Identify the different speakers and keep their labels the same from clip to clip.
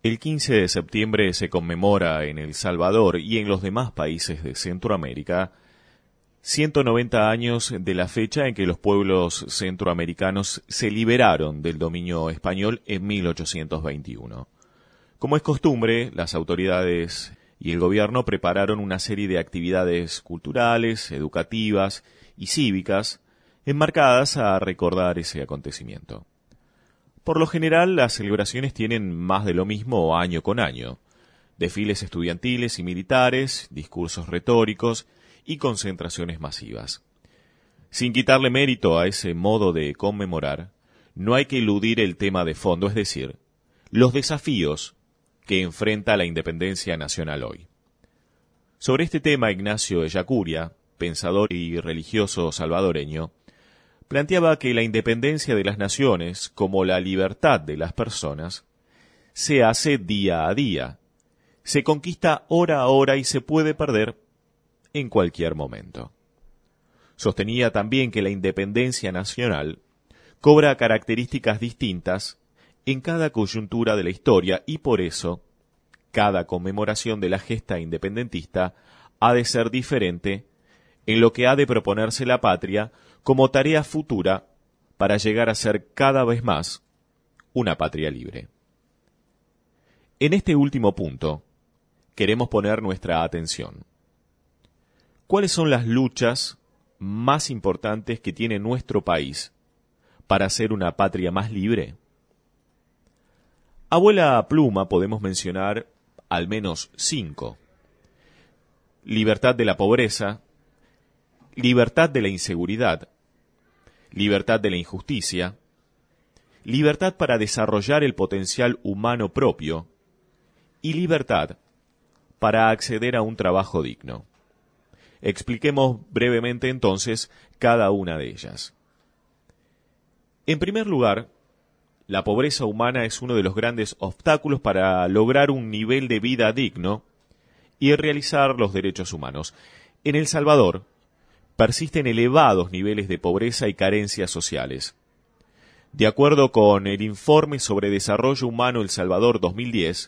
Speaker 1: El 15 de septiembre se conmemora en El Salvador y en los demás países de Centroamérica 190 años de la fecha en que los pueblos centroamericanos se liberaron del dominio español en 1821. Como es costumbre, las autoridades y el gobierno prepararon una serie de actividades culturales, educativas y cívicas enmarcadas a recordar ese acontecimiento. Por lo general, las celebraciones tienen más de lo mismo año con año: desfiles estudiantiles y militares, discursos retóricos y concentraciones masivas. Sin quitarle mérito a ese modo de conmemorar, no hay que eludir el tema de fondo, es decir, los desafíos que enfrenta la independencia nacional hoy. Sobre este tema, Ignacio Ellacuría, pensador y religioso salvadoreño, planteaba que la independencia de las naciones, como la libertad de las personas, se hace día a día, se conquista hora a hora y se puede perder en cualquier momento. Sostenía también que la independencia nacional cobra características distintas en cada coyuntura de la historia y por eso cada conmemoración de la gesta independentista ha de ser diferente en lo que ha de proponerse la patria como tarea futura para llegar a ser cada vez más una patria libre. En este último punto queremos poner nuestra atención. ¿Cuáles son las luchas más importantes que tiene nuestro país para ser una patria más libre? A vuela pluma podemos mencionar al menos 5. Libertad de la pobreza, libertad de la inseguridad, libertad de la injusticia, libertad para desarrollar el potencial humano propio y libertad para acceder a un trabajo digno. Expliquemos brevemente entonces cada una de ellas. En primer lugar, la pobreza humana es uno de los grandes obstáculos para lograr un nivel de vida digno y realizar los derechos humanos. En El Salvador persisten elevados niveles de pobreza y carencias sociales. De acuerdo con el Informe sobre Desarrollo Humano El Salvador 2010,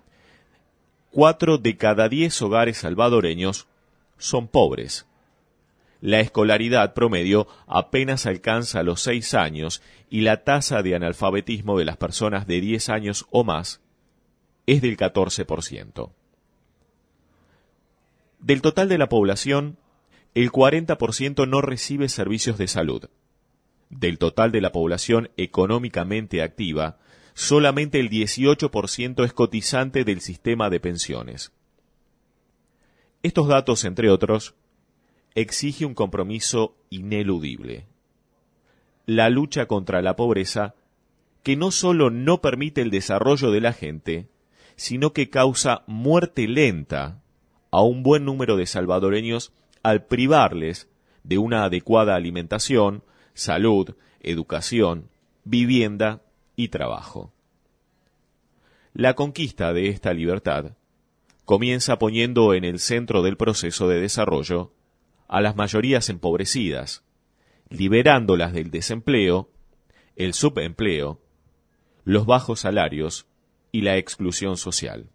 Speaker 1: 4 de cada 10 hogares salvadoreños son pobres. La escolaridad promedio apenas alcanza los 6 años y la tasa de analfabetismo de las personas de 10 años o más es del 14%. Del total de la población, el 40% no recibe servicios de salud. Del total de la población económicamente activa, solamente el 18% es cotizante del sistema de pensiones. Estos datos, entre otros, exige un compromiso ineludible: la lucha contra la pobreza, que no solo no permite el desarrollo de la gente, sino que causa muerte lenta a un buen número de salvadoreños al privarles de una adecuada alimentación, salud, educación, vivienda y trabajo. La conquista de esta libertad comienza poniendo en el centro del proceso de desarrollo a las mayorías empobrecidas, liberándolas del desempleo, el subempleo, los bajos salarios y la exclusión social.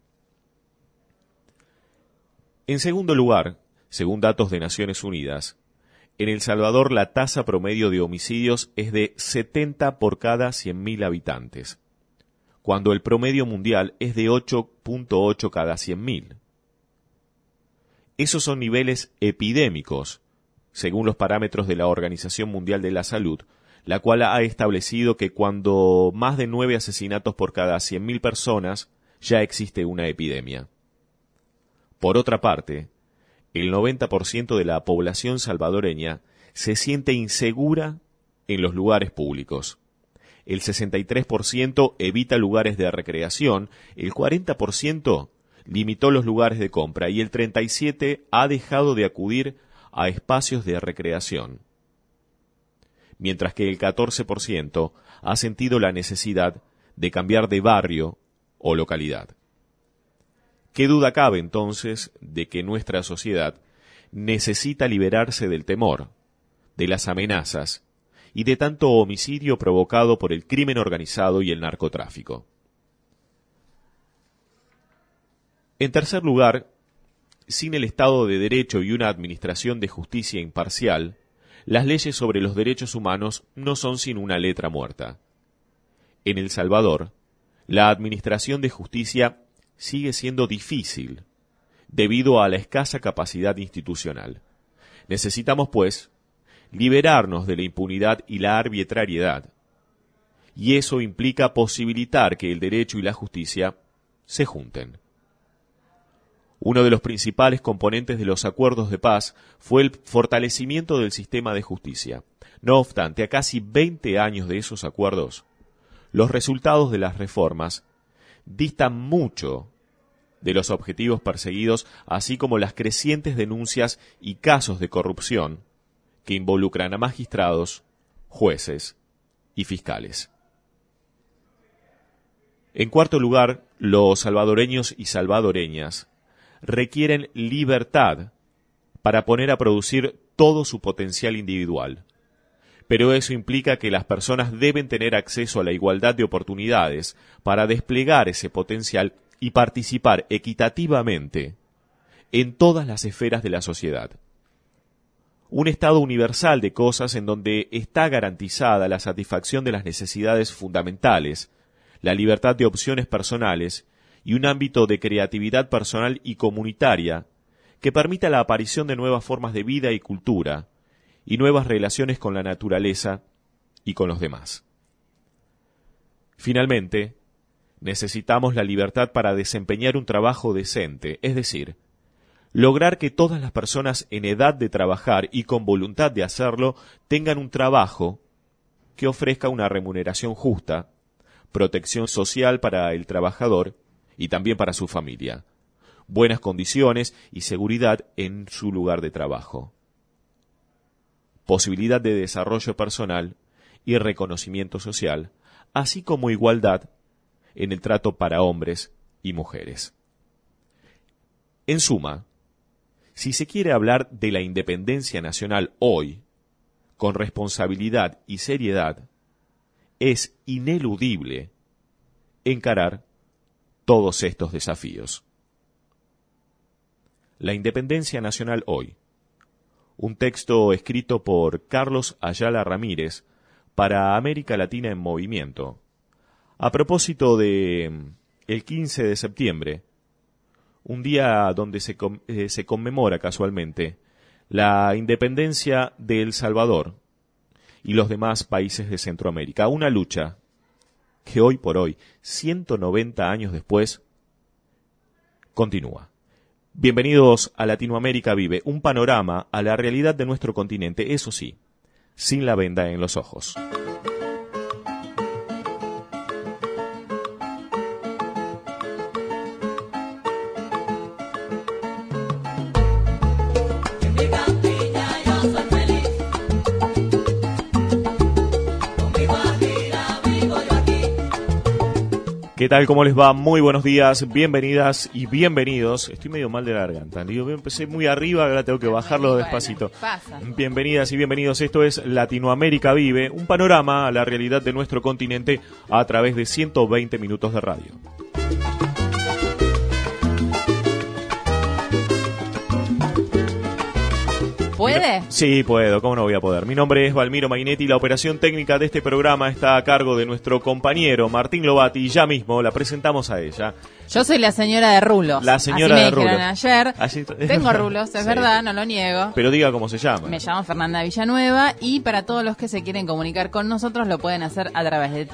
Speaker 1: En segundo lugar, según datos de Naciones Unidas, en El Salvador la tasa promedio de homicidios es de 70 por cada 100.000 habitantes, cuando el promedio mundial es de 8.8 cada 100.000. Esos son niveles epidémicos, según los parámetros de la Organización Mundial de la Salud, la cual ha establecido que cuando más de 9 asesinatos por cada 100.000 personas, ya existe una epidemia. Por otra parte, el 90% de la población salvadoreña se siente insegura en los lugares públicos. El 63% evita lugares de recreación, el 40% limitó los lugares de compra y el 37% ha dejado de acudir a espacios de recreación, mientras que el 14% ha sentido la necesidad de cambiar de barrio o localidad. ¿Qué duda cabe entonces de que nuestra sociedad necesita liberarse del temor, de las amenazas y de tanto homicidio provocado por el crimen organizado y el narcotráfico? En tercer lugar, sin el Estado de Derecho y una administración de justicia imparcial, las leyes sobre los derechos humanos no son sino una letra muerta. En El Salvador, la administración de justicia sigue siendo difícil debido a la escasa capacidad institucional. Necesitamos, pues, liberarnos de la impunidad y la arbitrariedad, y eso implica posibilitar que el derecho y la justicia se junten. Uno de los principales componentes de los acuerdos de paz fue el fortalecimiento del sistema de justicia. No obstante, a casi 20 años de esos acuerdos, los resultados de las reformas distan mucho de los objetivos perseguidos, así como las crecientes denuncias y casos de corrupción que involucran a magistrados, jueces y fiscales. En cuarto lugar, los salvadoreños y salvadoreñas requieren libertad para poner a producir todo su potencial individual. Pero eso implica que las personas deben tener acceso a la igualdad de oportunidades para desplegar ese potencial y participar equitativamente en todas las esferas de la sociedad. Un estado universal de cosas en donde está garantizada la satisfacción de las necesidades fundamentales, la libertad de opciones personales y un ámbito de creatividad personal y comunitaria que permita la aparición de nuevas formas de vida y cultura y nuevas relaciones con la naturaleza y con los demás. Finalmente, necesitamos la libertad para desempeñar un trabajo decente, es decir, lograr que todas las personas en edad de trabajar y con voluntad de hacerlo tengan un trabajo que ofrezca una remuneración justa, protección social para el trabajador y también para su familia, buenas condiciones y seguridad en su lugar de trabajo, posibilidad de desarrollo personal y reconocimiento social, así como igualdad en el trato para hombres y mujeres. En suma, si se quiere hablar de la independencia nacional hoy, con responsabilidad y seriedad, es ineludible encarar todos estos desafíos. La independencia nacional hoy. Un texto escrito por Carlos Ayala Ramírez para América Latina en Movimiento. A propósito de el 15 de septiembre, un día donde se conmemora casualmente la independencia de El Salvador y los demás países de Centroamérica. Una lucha que hoy por hoy, 190 años después, continúa. Bienvenidos a Latinoamérica Vive, un panorama a la realidad de nuestro continente, eso sí, sin la venda en los ojos. ¿Qué tal? ¿Cómo les va? Muy buenos días, bienvenidas y bienvenidos. Estoy medio mal de la garganta. Yo empecé muy arriba, ahora tengo que bajarlo despacito. Bienvenidas y bienvenidos. Esto es Latinoamérica Vive, un panorama a la realidad de nuestro continente a través de 120 minutos de radio.
Speaker 2: ¿Puede?
Speaker 1: Sí, puedo, ¿cómo no voy a poder? Mi nombre es Valmiro Mainetti y la operación técnica de este programa está a cargo de nuestro compañero Martín Lobati y ya mismo la presentamos a ella.
Speaker 2: Yo soy la señora de rulos.
Speaker 1: La señora de rulos.
Speaker 2: Así me dijeron ayer. Tengo rulos, es verdad, no lo niego.
Speaker 1: Pero diga cómo se llama.
Speaker 2: Me llamo Fernanda Villanueva y para todos los que se quieren comunicar con nosotros lo pueden hacer a través de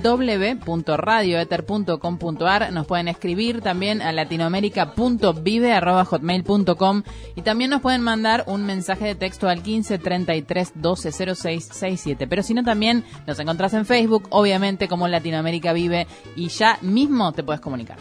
Speaker 2: www.radioether.com.ar. Nos pueden escribir también a latinoamerica.vive@hotmail.com y también nos pueden mandar un mensaje de texto al 15 33 12 06 67. Pero si no, también nos encontrás en Facebook, obviamente como Latinoamérica Vive, y ya mismo te puedes comunicar.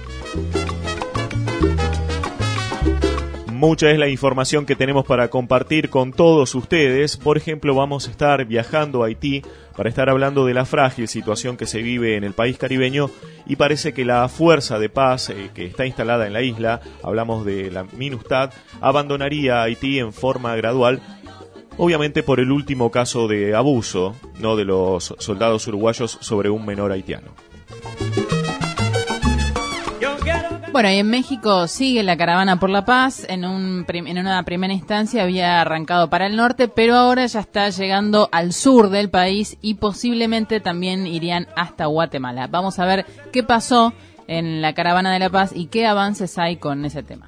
Speaker 1: Mucha es la información que tenemos para compartir con todos ustedes. Por ejemplo, vamos a estar viajando a Haití para estar hablando de la frágil situación que se vive en el país caribeño y parece que la fuerza de paz que está instalada en la isla, hablamos de la MINUSTAH, abandonaría Haití en forma gradual, obviamente por el último caso de abuso, ¿no?, de los soldados uruguayos sobre un menor haitiano.
Speaker 2: Bueno, y en México sigue la caravana por la paz. En una primera instancia había arrancado para el norte, pero ahora ya está llegando al sur del país y posiblemente también irían hasta Guatemala. Vamos a ver qué pasó en la caravana de la paz y qué avances hay con ese tema.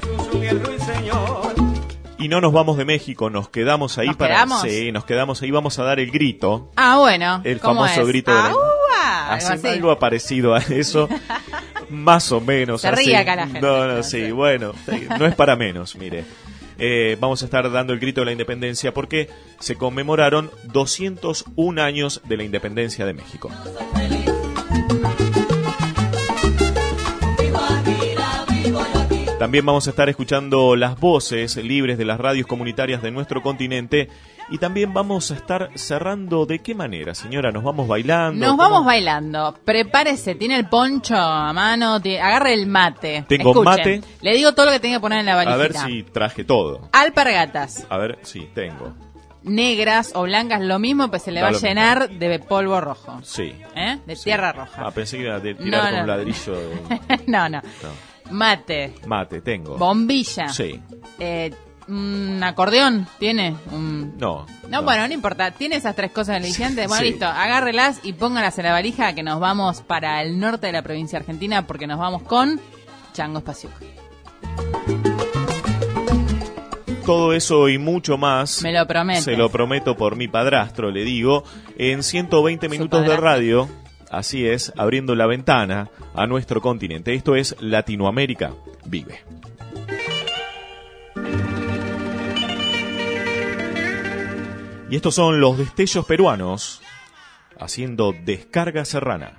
Speaker 1: Y no nos vamos de México, nos quedamos ahí Sí, nos quedamos ahí, vamos a dar el grito.
Speaker 2: Ah, bueno.
Speaker 1: El famoso grito de algo parecido a eso. Más o menos.
Speaker 2: Se ríe acá la gente.
Speaker 1: Sí, bueno, no es para menos, mire. Vamos a estar dando el grito de la independencia porque se conmemoraron 201 años de la independencia de México. También vamos a estar escuchando las voces libres de las radios comunitarias de nuestro continente y también vamos a estar cerrando. ¿De qué manera, señora? ¿Nos vamos bailando?
Speaker 2: Nos vamos bailando. Prepárese, tiene el poncho a mano, agarre el mate.
Speaker 1: Tengo
Speaker 2: Escuchen,
Speaker 1: mate.
Speaker 2: Le digo todo lo que tenga que poner en la valijita.
Speaker 1: A ver si traje todo.
Speaker 2: Alpargatas.
Speaker 1: A ver, sí, tengo.
Speaker 2: Negras o blancas, lo mismo, pues se le va a llenar de polvo rojo.
Speaker 1: Sí.
Speaker 2: De tierra roja.
Speaker 1: Ah, pensé que iba a tirar con un ladrillo.
Speaker 2: No. Mate.
Speaker 1: Mate, tengo.
Speaker 2: Bombilla.
Speaker 1: Sí.
Speaker 2: Un acordeón, ¿tiene?
Speaker 1: No.
Speaker 2: Bueno, no importa. Tiene esas tres cosas aliciantes. Bueno,
Speaker 1: sí.
Speaker 2: Listo. Agárrelas y póngalas en la valija que nos vamos para el norte de la provincia argentina porque nos vamos con Chango Spasiuk.
Speaker 1: Todo eso y mucho más.
Speaker 2: Me lo promete.
Speaker 1: Se lo prometo por mi padrastro, le digo. En 120 minutos de radio. Así es, abriendo la ventana a nuestro continente. Esto es Latinoamérica Vive. Y estos son los destellos peruanos haciendo Descarga Serrana.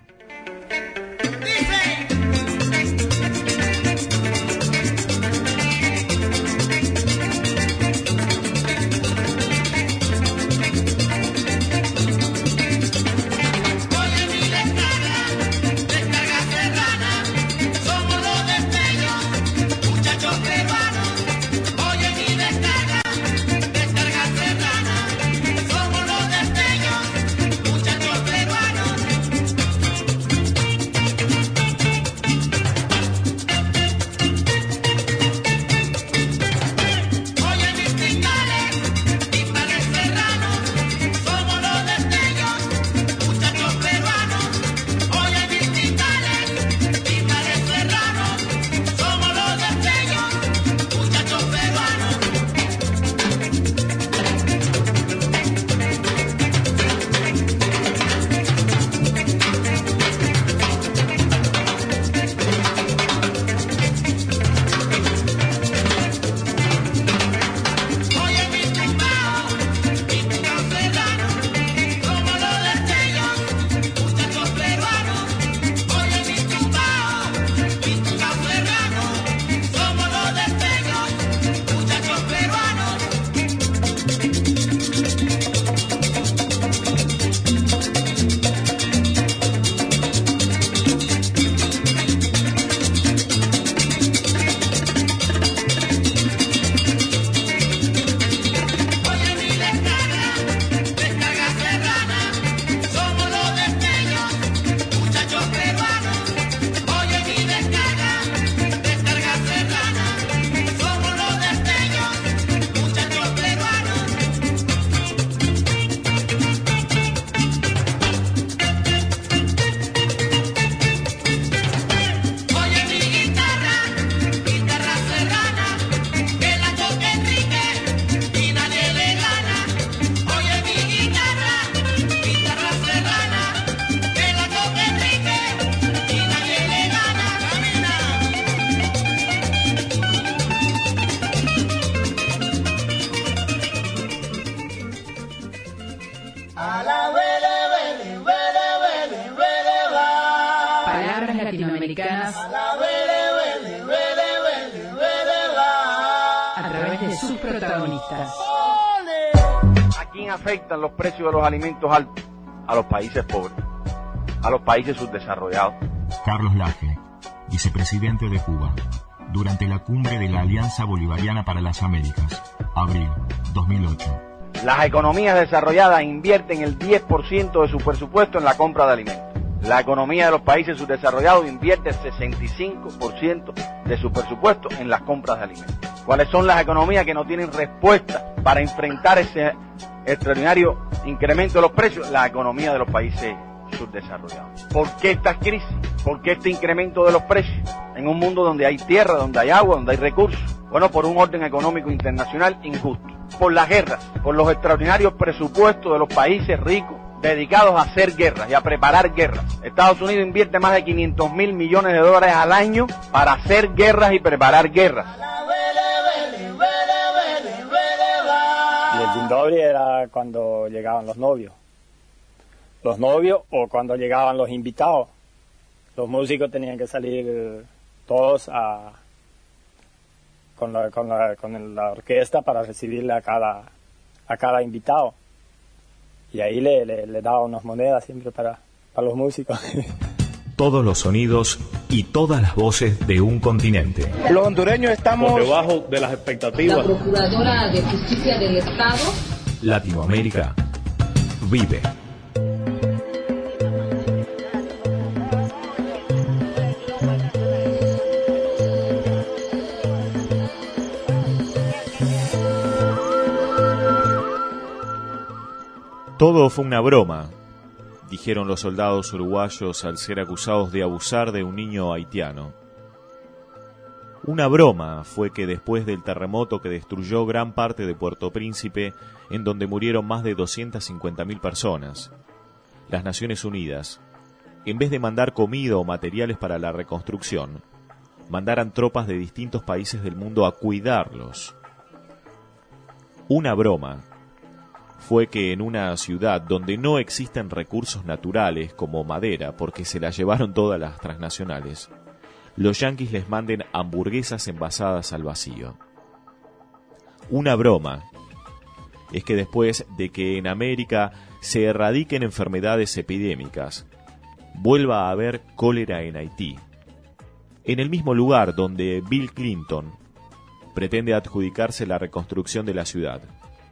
Speaker 2: latinoamericanas a través de sus protagonistas.
Speaker 3: ¿A quién afectan los precios de los alimentos altos? A los países pobres, a los países subdesarrollados.
Speaker 4: Carlos Laje, vicepresidente de Cuba, durante la cumbre de la Alianza Bolivariana para las Américas, abril 2008.
Speaker 3: Las economías desarrolladas invierten el 10% de su presupuesto en la compra de alimentos. La economía de los países subdesarrollados invierte el 65% de su presupuesto en las compras de alimentos. ¿Cuáles son las economías que no tienen respuesta para enfrentar ese extraordinario incremento de los precios? La economía de los países subdesarrollados. ¿Por qué estas crisis? ¿Por qué este incremento de los precios? En un mundo donde hay tierra, donde hay agua, donde hay recursos. Bueno, por un orden económico internacional injusto. Por las guerras, por los extraordinarios presupuestos de los países ricos dedicados a hacer guerras y a preparar guerras. Estados Unidos invierte más de 500.000 millones de dólares al año para hacer guerras y preparar guerras.
Speaker 5: Y el guindobri era cuando llegaban los novios. Los novios o cuando llegaban los invitados. Los músicos tenían que salir todos con la orquesta para recibirle a cada invitado. Y ahí le daba unas monedas siempre para los músicos.
Speaker 4: Todos los sonidos y todas las voces de un continente.
Speaker 6: Los hondureños estamos
Speaker 7: por debajo de las expectativas.
Speaker 8: La Procuradora de Justicia del Estado.
Speaker 4: Latinoamérica vive.
Speaker 1: Todo fue una broma, dijeron los soldados uruguayos al ser acusados de abusar de un niño haitiano. Una broma fue que después del terremoto que destruyó gran parte de Puerto Príncipe, en donde murieron más de 250.000 personas, las Naciones Unidas, en vez de mandar comida o materiales para la reconstrucción, mandaran tropas de distintos países del mundo a cuidarlos. Una broma fue que en una ciudad donde no existen recursos naturales como madera, porque se la llevaron todas las transnacionales, los yanquis les manden hamburguesas envasadas al vacío. Una broma es que después de que en América se erradiquen enfermedades epidémicas, vuelva a haber cólera en Haití, en el mismo lugar donde Bill Clinton pretende adjudicarse la reconstrucción de la ciudad.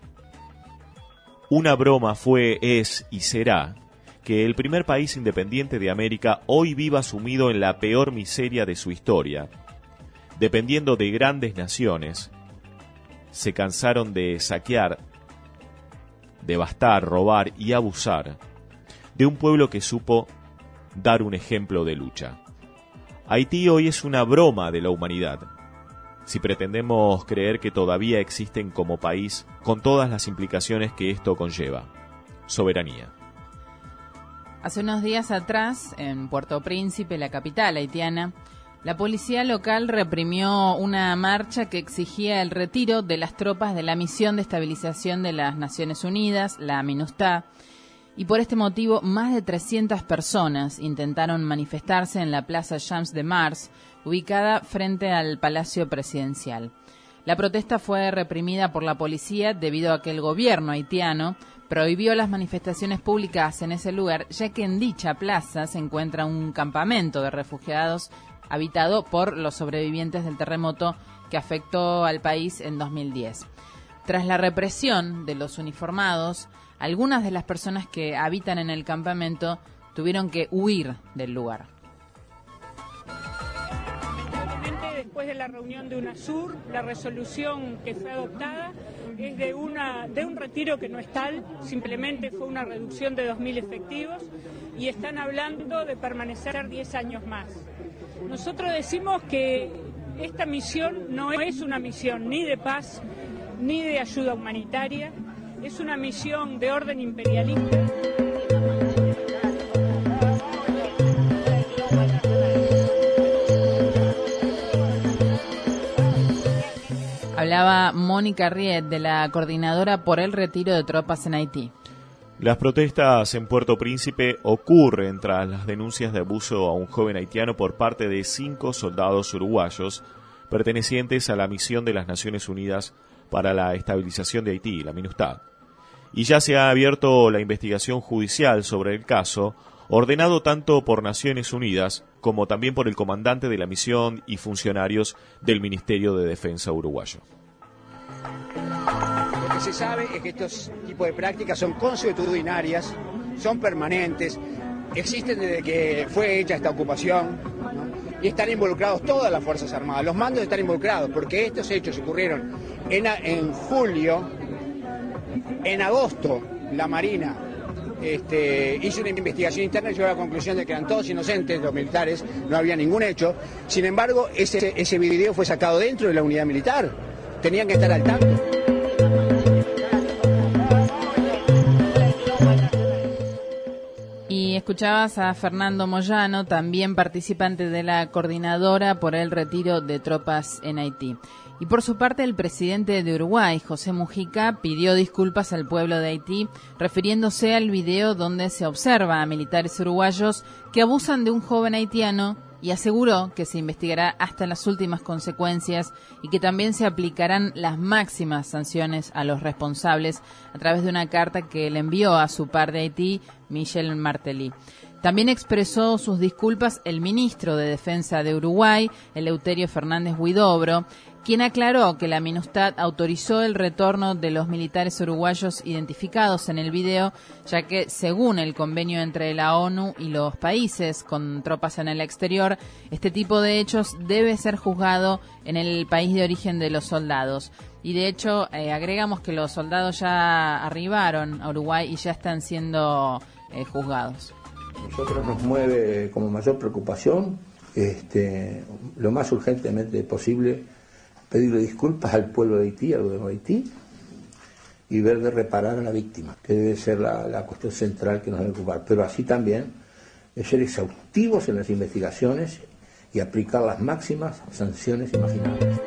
Speaker 1: Una broma fue, es y será que el primer país independiente de América hoy viva sumido en la peor miseria de su historia, dependiendo de grandes naciones. Se cansaron de saquear, devastar, robar y abusar de un pueblo que supo dar un ejemplo de lucha. Haití hoy es una broma de la humanidad. Si pretendemos creer que todavía existen como país, con todas las implicaciones que esto conlleva. Soberanía.
Speaker 2: Hace unos días atrás, en Puerto Príncipe, la capital haitiana, la policía local reprimió una marcha que exigía el retiro de las tropas de la Misión de Estabilización de las Naciones Unidas, la MINUSTAH, y por este motivo más de 300 personas intentaron manifestarse en la Plaza Champs de Mars, ubicada frente al Palacio Presidencial. La protesta fue reprimida por la policía debido a que el gobierno haitiano prohibió las manifestaciones públicas en ese lugar, ya que en dicha plaza se encuentra un campamento de refugiados habitado por los sobrevivientes del terremoto que afectó al país en 2010. Tras la represión de los uniformados, algunas de las personas que habitan en el campamento tuvieron que huir del lugar.
Speaker 9: Después de la reunión de UNASUR, la resolución que fue adoptada es de un retiro que no es tal, simplemente fue una reducción de 2.000 efectivos y están hablando de permanecer 10 años más. Nosotros decimos que esta misión no es una misión ni de paz ni de ayuda humanitaria, es una misión de orden imperialista.
Speaker 2: Hablaba Mónica Riet, de la Coordinadora por el Retiro de Tropas en Haití.
Speaker 1: Las protestas en Puerto Príncipe ocurren tras las denuncias de abuso a un joven haitiano por parte de 5 soldados uruguayos pertenecientes a la misión de las Naciones Unidas para la Estabilización de Haití, la MINUSTAH. Y ya se ha abierto la investigación judicial sobre el caso, ordenado tanto por Naciones Unidas como también por el comandante de la misión y funcionarios del Ministerio de Defensa uruguayo.
Speaker 10: Lo que se sabe es que estos tipos de prácticas son consuetudinarias, son permanentes,
Speaker 6: existen desde que fue hecha esta ocupación, ¿no? Y están involucrados todas las Fuerzas Armadas, los mandos están involucrados, porque estos hechos ocurrieron en julio. En agosto la Marina hizo una investigación interna y llegó a la conclusión de que eran todos inocentes los militares, no había ningún hecho. Sin embargo, ese video fue sacado dentro de la unidad militar, tenían que estar al tanto.
Speaker 2: Y escuchabas a Fernando Moyano, también participante de la coordinadora por el retiro de tropas en Haití. Y por su parte, el presidente de Uruguay, José Mujica, pidió disculpas al pueblo de Haití, refiriéndose al video donde se observa a militares uruguayos que abusan de un joven haitiano, y aseguró que se investigará hasta las últimas consecuencias y que también se aplicarán las máximas sanciones a los responsables a través de una carta que le envió a su par de Haití, Michel Martelly. También expresó sus disculpas el ministro de Defensa de Uruguay, Eleuterio Fernández Huidobro, quien aclaró que la MINUSTAH autorizó el retorno de los militares uruguayos identificados en el video, ya que, según el convenio entre la ONU y los países con tropas en el exterior, este tipo de hechos debe ser juzgado en el país de origen de los soldados. Y de hecho, agregamos que los soldados ya arribaron a Uruguay y ya están siendo juzgados.
Speaker 7: Nosotros nos mueve como mayor preocupación, lo más urgentemente posible, pedirle disculpas al pueblo de Haití, al gobierno de Haití, y ver de reparar a la víctima, que debe ser la cuestión central que nos debe ocupar. Pero así también de ser exhaustivos en las investigaciones y aplicar las máximas sanciones imaginables.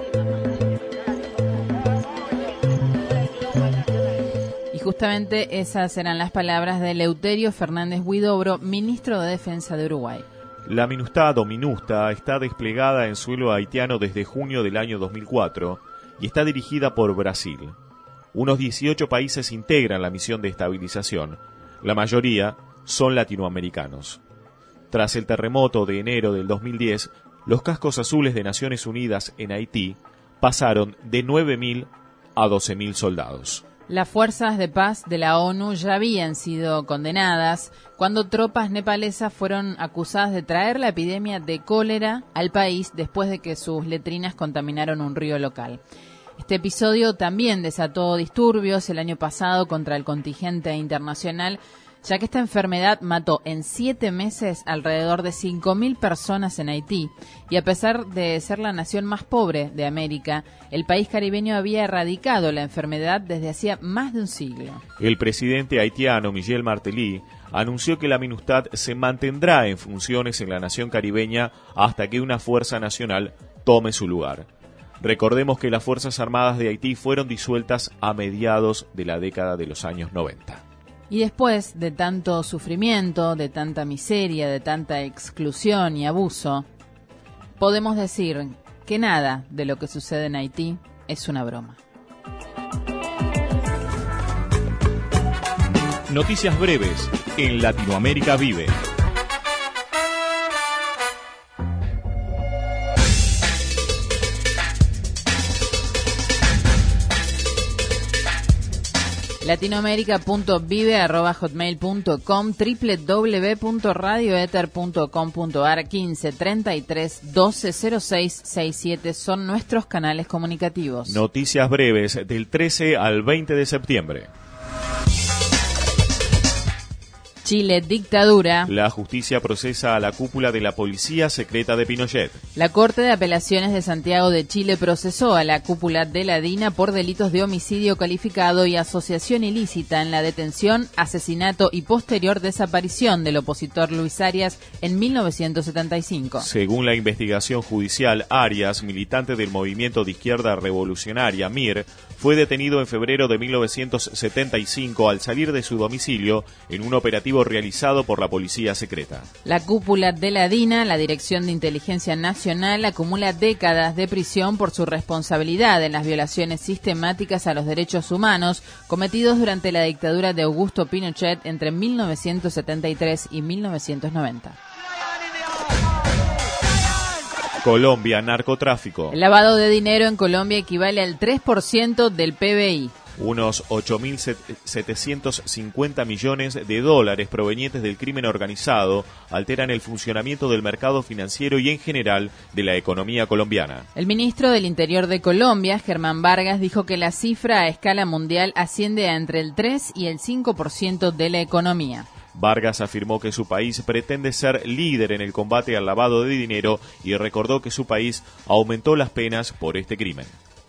Speaker 2: Y justamente esas eran las palabras de Eleuterio Fernández Huidobro, ministro de Defensa de Uruguay.
Speaker 1: La MINUSTAH o MINUSTA está desplegada en suelo haitiano desde junio del año 2004 y está dirigida por Brasil. Unos 18 países integran la misión de estabilización. La mayoría son latinoamericanos. Tras el terremoto de enero del 2010, los cascos azules de Naciones Unidas en Haití pasaron de 9.000 a 12.000 soldados.
Speaker 2: Las fuerzas de paz de la ONU ya habían sido condenadas cuando tropas nepalesas fueron acusadas de traer la epidemia de cólera al país después de que sus letrinas contaminaron un río local. Este episodio también desató disturbios el año pasado contra el contingente internacional, ya que esta enfermedad mató en 7 meses alrededor de 5.000 personas en Haití. Y a pesar de ser la nación más pobre de América, el país caribeño había erradicado la enfermedad desde hacía más de un siglo.
Speaker 1: El presidente haitiano, Michel Martelly, anunció que la MINUSTAH se mantendrá en funciones en la nación caribeña hasta que una fuerza nacional tome su lugar. Recordemos que las Fuerzas Armadas de Haití fueron disueltas a mediados de la década de los años 90.
Speaker 2: Y después de tanto sufrimiento, de tanta miseria, de tanta exclusión y abuso, podemos decir que nada de lo que sucede en Haití es una broma.
Speaker 1: Noticias breves en Latinoamérica Vive.
Speaker 2: latinoamerica.vive@hotmail.com, www.radioether.com.ar, 15 33 12 06 67 son nuestros canales comunicativos.
Speaker 1: Noticias breves del 13 al 20 de septiembre.
Speaker 2: Chile, dictadura.
Speaker 1: La justicia procesa a la cúpula de la policía secreta de Pinochet.
Speaker 2: La Corte de Apelaciones de Santiago de Chile procesó a la cúpula de la DINA por delitos de homicidio calificado y asociación ilícita en la detención, asesinato y posterior desaparición del opositor Luis Arias en 1975.
Speaker 1: Según la investigación judicial, Arias, militante del movimiento de izquierda revolucionaria MIR, fue detenido en febrero de 1975 al salir de su domicilio en un operativo realizado por la policía secreta.
Speaker 2: La cúpula de la DINA, la Dirección de Inteligencia Nacional, acumula décadas de prisión por su responsabilidad en las violaciones sistemáticas a los derechos humanos cometidos durante la dictadura de Augusto Pinochet entre 1973 y 1990.
Speaker 1: Colombia, narcotráfico.
Speaker 2: El lavado de dinero en Colombia equivale al 3% del PBI.
Speaker 1: Unos 8.750 millones de dólares provenientes del crimen organizado alteran el funcionamiento del mercado financiero y en general de la economía colombiana.
Speaker 2: El ministro del Interior de Colombia, Germán Vargas, dijo que la cifra a escala mundial asciende a entre el 3 y el 5% de la economía.
Speaker 1: Vargas afirmó que su país pretende ser líder en el combate al lavado de dinero y recordó que su país aumentó las penas por este crimen.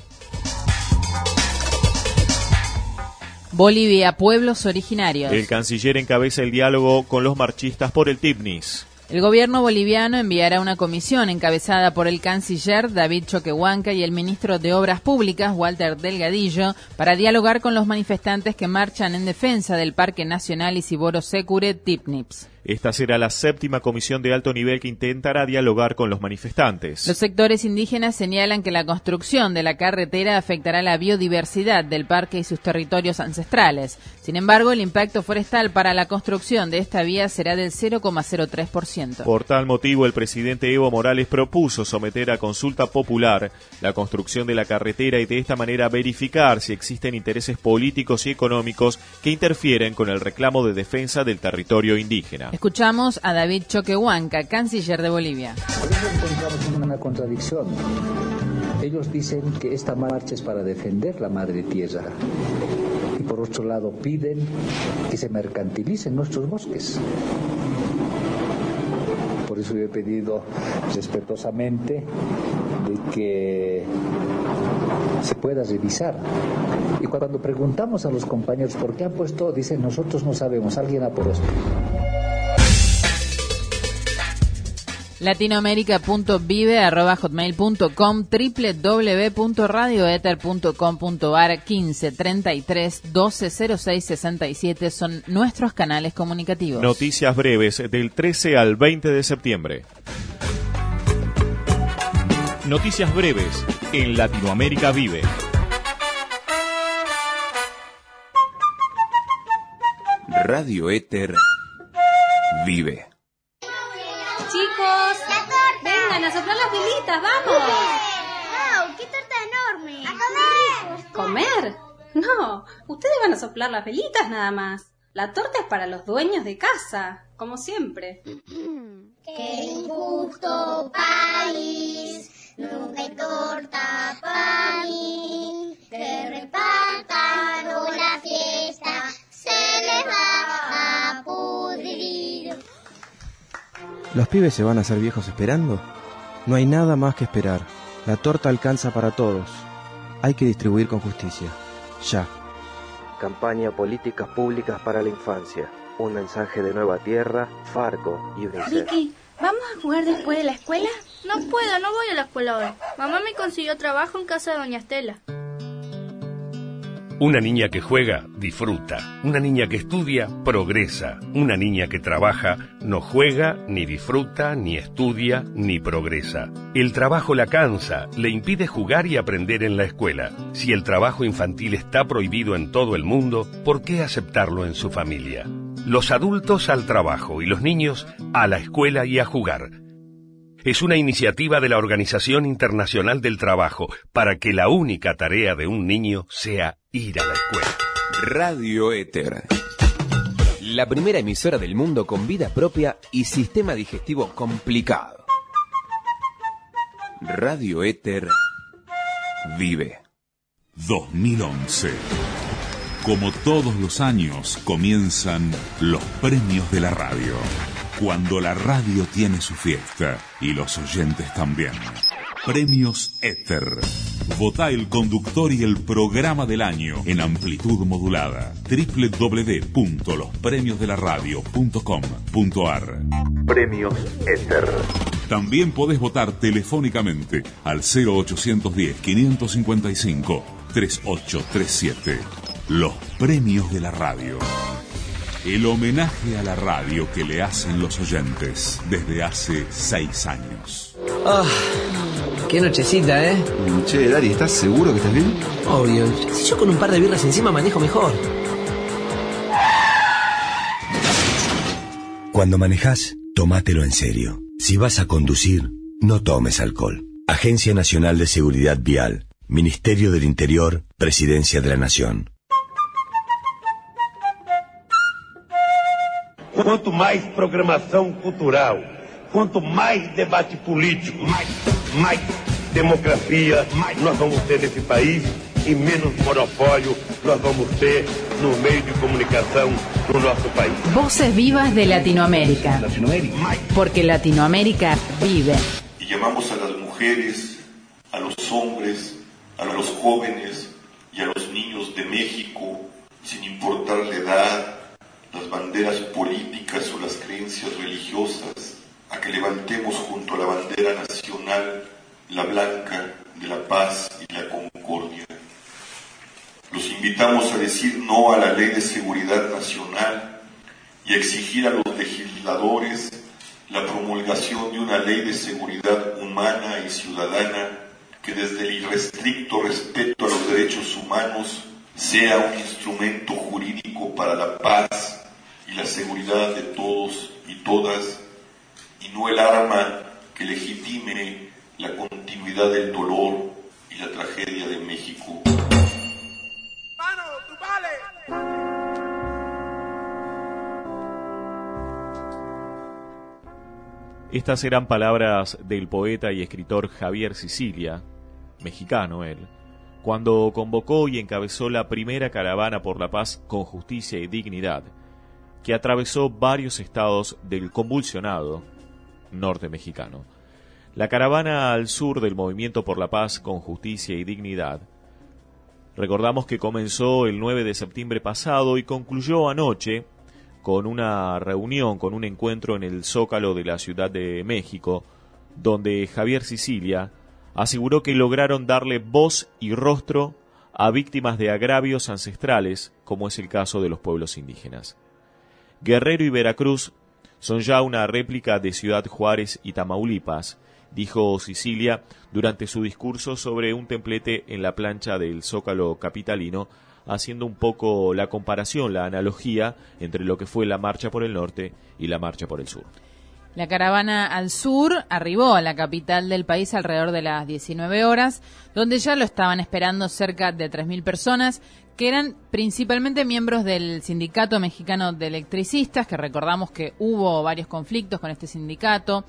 Speaker 2: Bolivia, pueblos originarios.
Speaker 1: El canciller encabeza el diálogo con los marchistas por el TIPNIS.
Speaker 2: El gobierno boliviano enviará una comisión encabezada por el canciller David Choquehuanca y el ministro de Obras Públicas, Walter Delgadillo, para dialogar con los manifestantes que marchan en defensa del Parque Nacional Isiboro Secure Tipnips.
Speaker 1: Esta será la 7ª comisión de alto nivel que intentará dialogar con los manifestantes.
Speaker 2: Los sectores indígenas señalan que la construcción de la carretera afectará la biodiversidad del parque y sus territorios ancestrales. Sin embargo, el impacto forestal para la construcción de esta vía será del 0,03%.
Speaker 1: Por tal motivo, el presidente Evo Morales propuso someter a consulta popular la construcción de la carretera y de esta manera verificar si existen intereses políticos y económicos que interfieren con el reclamo de defensa del territorio indígena.
Speaker 2: Escuchamos a David Choquehuanca, canciller de Bolivia.
Speaker 10: Por eso encontramos una contradicción. Ellos dicen que esta marcha es para defender la madre tierra y por otro lado piden que se mercantilicen nuestros bosques. Por eso yo he pedido respetuosamente de que se pueda revisar. Y cuando preguntamos a los compañeros por qué han puesto, dicen nosotros no sabemos, alguien ha puesto.
Speaker 2: Latinoamerica.vive@hotmail.com, www.radioether.com.ar, 15 33 12 06 67 son nuestros canales comunicativos.
Speaker 1: Noticias breves del 13 al 20 de septiembre. Noticias breves en Latinoamérica Vive.
Speaker 11: Radio Éter vive.
Speaker 12: Chicos, vengan a soplar las velitas, vamos.
Speaker 13: ¡Wow! ¡Qué torta enorme! ¡A comer!
Speaker 12: ¿Comer? No, ustedes van a soplar las velitas nada más. La torta es para los dueños de casa, como siempre.
Speaker 13: ¡Qué injusto país! Nunca hay torta para mí. Que repartan una fiesta, se les va a pudrir.
Speaker 14: ¿Los pibes se van a hacer viejos esperando? No hay nada más que esperar. La torta alcanza para todos. Hay que distribuir con justicia. Ya.
Speaker 15: Campaña Políticas Públicas para la Infancia. Un mensaje de Nueva Tierra, Farco y UNICEF.
Speaker 16: Vicky, ¿vamos a jugar después de la escuela?
Speaker 17: No puedo, no voy a la escuela hoy. Mamá me consiguió trabajo en casa de doña Estela.
Speaker 18: Una niña que juega, disfruta. Una niña que estudia, progresa. Una niña que trabaja, no juega, ni disfruta, ni estudia, ni progresa. El trabajo la cansa, le impide jugar y aprender en la escuela. Si el trabajo infantil está prohibido en todo el mundo, ¿por qué aceptarlo en su familia? Los adultos al trabajo y los niños a la escuela y a jugar. Es una iniciativa de la Organización Internacional del Trabajo para que la única tarea de un niño sea ir a la escuela.
Speaker 11: Radio Éter. La primera emisora del mundo con vida propia y sistema digestivo complicado. Radio Éter vive.
Speaker 19: 2011. Como todos los años, comienzan los premios de la radio. Cuando la radio tiene su fiesta y los oyentes también. Premios Éter. Vota el conductor y el programa del año en amplitud modulada. www.lospremiosdelaradio.com.ar.
Speaker 20: Premios Éter.
Speaker 19: También podés votar telefónicamente al 0810-555-3837. Los premios de la radio. El homenaje a la radio que le hacen los oyentes desde hace 6 años.
Speaker 21: Ah, qué nochecita, ¿eh?
Speaker 22: Che, Dari, ¿estás seguro que estás bien?
Speaker 21: Obvio. Si yo con un par de birras encima manejo mejor.
Speaker 23: Cuando manejás, tómatelo en serio. Si vas a conducir, no tomes alcohol. Agencia Nacional de Seguridad Vial. Ministerio del Interior, Presidencia de la Nación.
Speaker 3: Quanto mais programação cultural, quanto mais debate político, mais democracia nós vamos ter nesse país e menos monopólio nós vamos ter no meio de comunicação no nosso país.
Speaker 2: Voces vivas de Latinoamérica. Porque Latinoamérica vive.
Speaker 5: Y llamamos a las mujeres, a los hombres, a los jóvenes y a los niños de México, sin importar la edad, las banderas políticas o las creencias religiosas, a que levantemos junto a la bandera nacional la blanca de la paz y la concordia. Los invitamos a decir no a la Ley de Seguridad Nacional y a exigir a los legisladores la promulgación de una ley de seguridad humana y ciudadana que desde el irrestricto respeto a los derechos humanos sea un instrumento jurídico para la paz y la seguridad de todos y todas, y no el arma que legitime la continuidad del dolor y la tragedia de México.
Speaker 1: Estas eran palabras del poeta y escritor Javier Sicilia, mexicano él, cuando convocó y encabezó la primera caravana por la paz con justicia y dignidad, que atravesó varios estados del convulsionado norte mexicano. La caravana al sur del Movimiento por la Paz con Justicia y Dignidad, recordamos que comenzó el 9 de septiembre pasado y concluyó anoche con una reunión, con un encuentro en el Zócalo de la Ciudad de México, donde Javier Sicilia aseguró que lograron darle voz y rostro a víctimas de agravios ancestrales, como es el caso de los pueblos indígenas. Guerrero y Veracruz son ya una réplica de Ciudad Juárez y Tamaulipas, dijo Sicilia durante su discurso sobre un templete en la plancha del Zócalo capitalino, haciendo un poco la comparación, la analogía entre lo que fue la Marcha por el Norte y la Marcha por el Sur.
Speaker 2: La caravana al sur arribó a la capital del país alrededor de las 19 horas, donde ya lo estaban esperando cerca de 3.000 personas, que eran principalmente miembros del Sindicato Mexicano de Electricistas, que recordamos que hubo varios conflictos con este sindicato,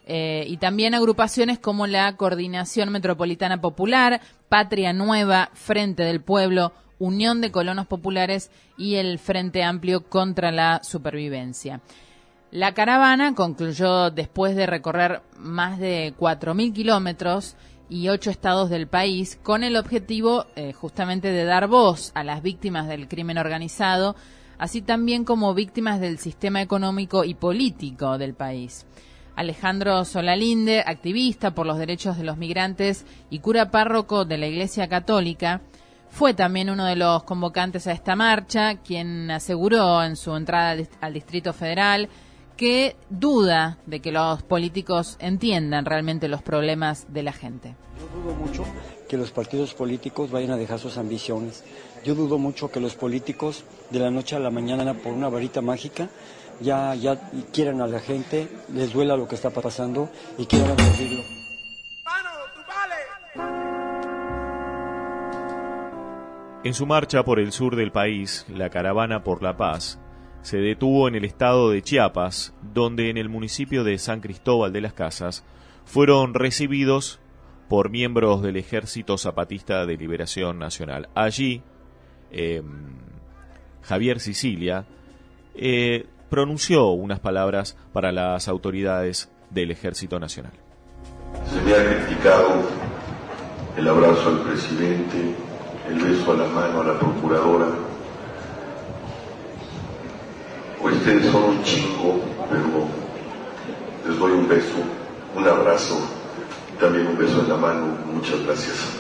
Speaker 2: y también agrupaciones como la Coordinación Metropolitana Popular, Patria Nueva, Frente del Pueblo, Unión de Colonos Populares y el Frente Amplio contra la Supervivencia. La caravana concluyó después de recorrer más de 4.000 kilómetros y 8 estados del país, con el objetivo justamente de dar voz a las víctimas del crimen organizado, así también como víctimas del sistema económico y político del país. Alejandro Solalinde, activista por los derechos de los migrantes y cura párroco de la Iglesia Católica, fue también uno de los convocantes a esta marcha, quien aseguró en su entrada al Distrito Federal que duda de que los políticos entiendan realmente los problemas de la gente.
Speaker 8: Yo dudo mucho que los partidos políticos vayan a dejar sus ambiciones. Yo dudo mucho que los políticos de la noche a la mañana por una varita mágica ya quieran a la gente, les duela lo que está pasando y quieran aplaudirlo.
Speaker 1: En su marcha por el sur del país, la Caravana por la Paz se detuvo en el estado de Chiapas, donde en el municipio de San Cristóbal de las Casas fueron recibidos por miembros del Ejército Zapatista de Liberación Nacional. Allí, Javier Sicilia pronunció unas palabras para las autoridades del Ejército Nacional.
Speaker 5: Se me ha criticado el abrazo al presidente, el beso a la mano a la procuradora. Ustedes son un chingo, pero les doy un beso, un abrazo, también un beso en la mano. Muchas gracias.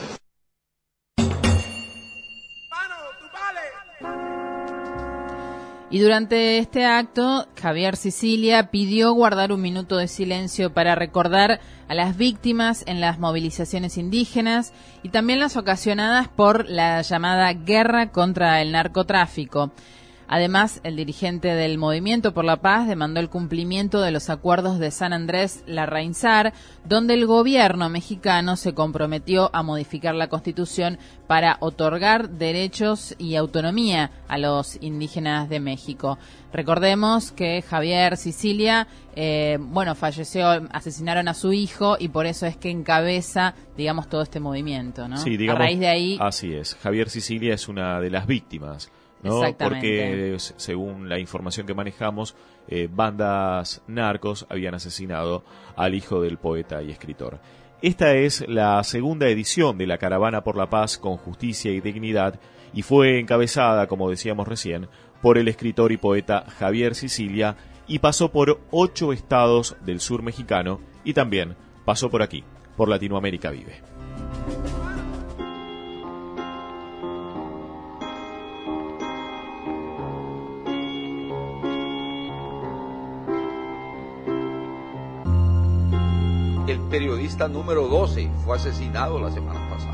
Speaker 2: Y durante este acto, Javier Sicilia pidió guardar un minuto de silencio para recordar a las víctimas en las movilizaciones indígenas y también las ocasionadas por la llamada guerra contra el narcotráfico. Además, el dirigente del Movimiento por la Paz demandó el cumplimiento de los acuerdos de San Andrés Larrainzar, donde el gobierno mexicano se comprometió a modificar la Constitución para otorgar derechos y autonomía a los indígenas de México. Recordemos que Javier Sicilia, falleció, asesinaron a su hijo y por eso es que encabeza, digamos, todo este movimiento, ¿no?
Speaker 1: Sí, digamos,
Speaker 2: a raíz de ahí.
Speaker 1: Así es. Javier Sicilia es una de las víctimas, ¿no? Porque según la información que manejamos, bandas narcos habían asesinado al hijo del poeta y escritor. Esta es la segunda edición de la Caravana por la Paz con Justicia y Dignidad y fue encabezada, como decíamos recién, por el escritor y poeta Javier Sicilia y pasó por 8 estados del sur mexicano y también pasó por aquí, por Latinoamérica Vive.
Speaker 4: El periodista número 12 fue asesinado la semana pasada.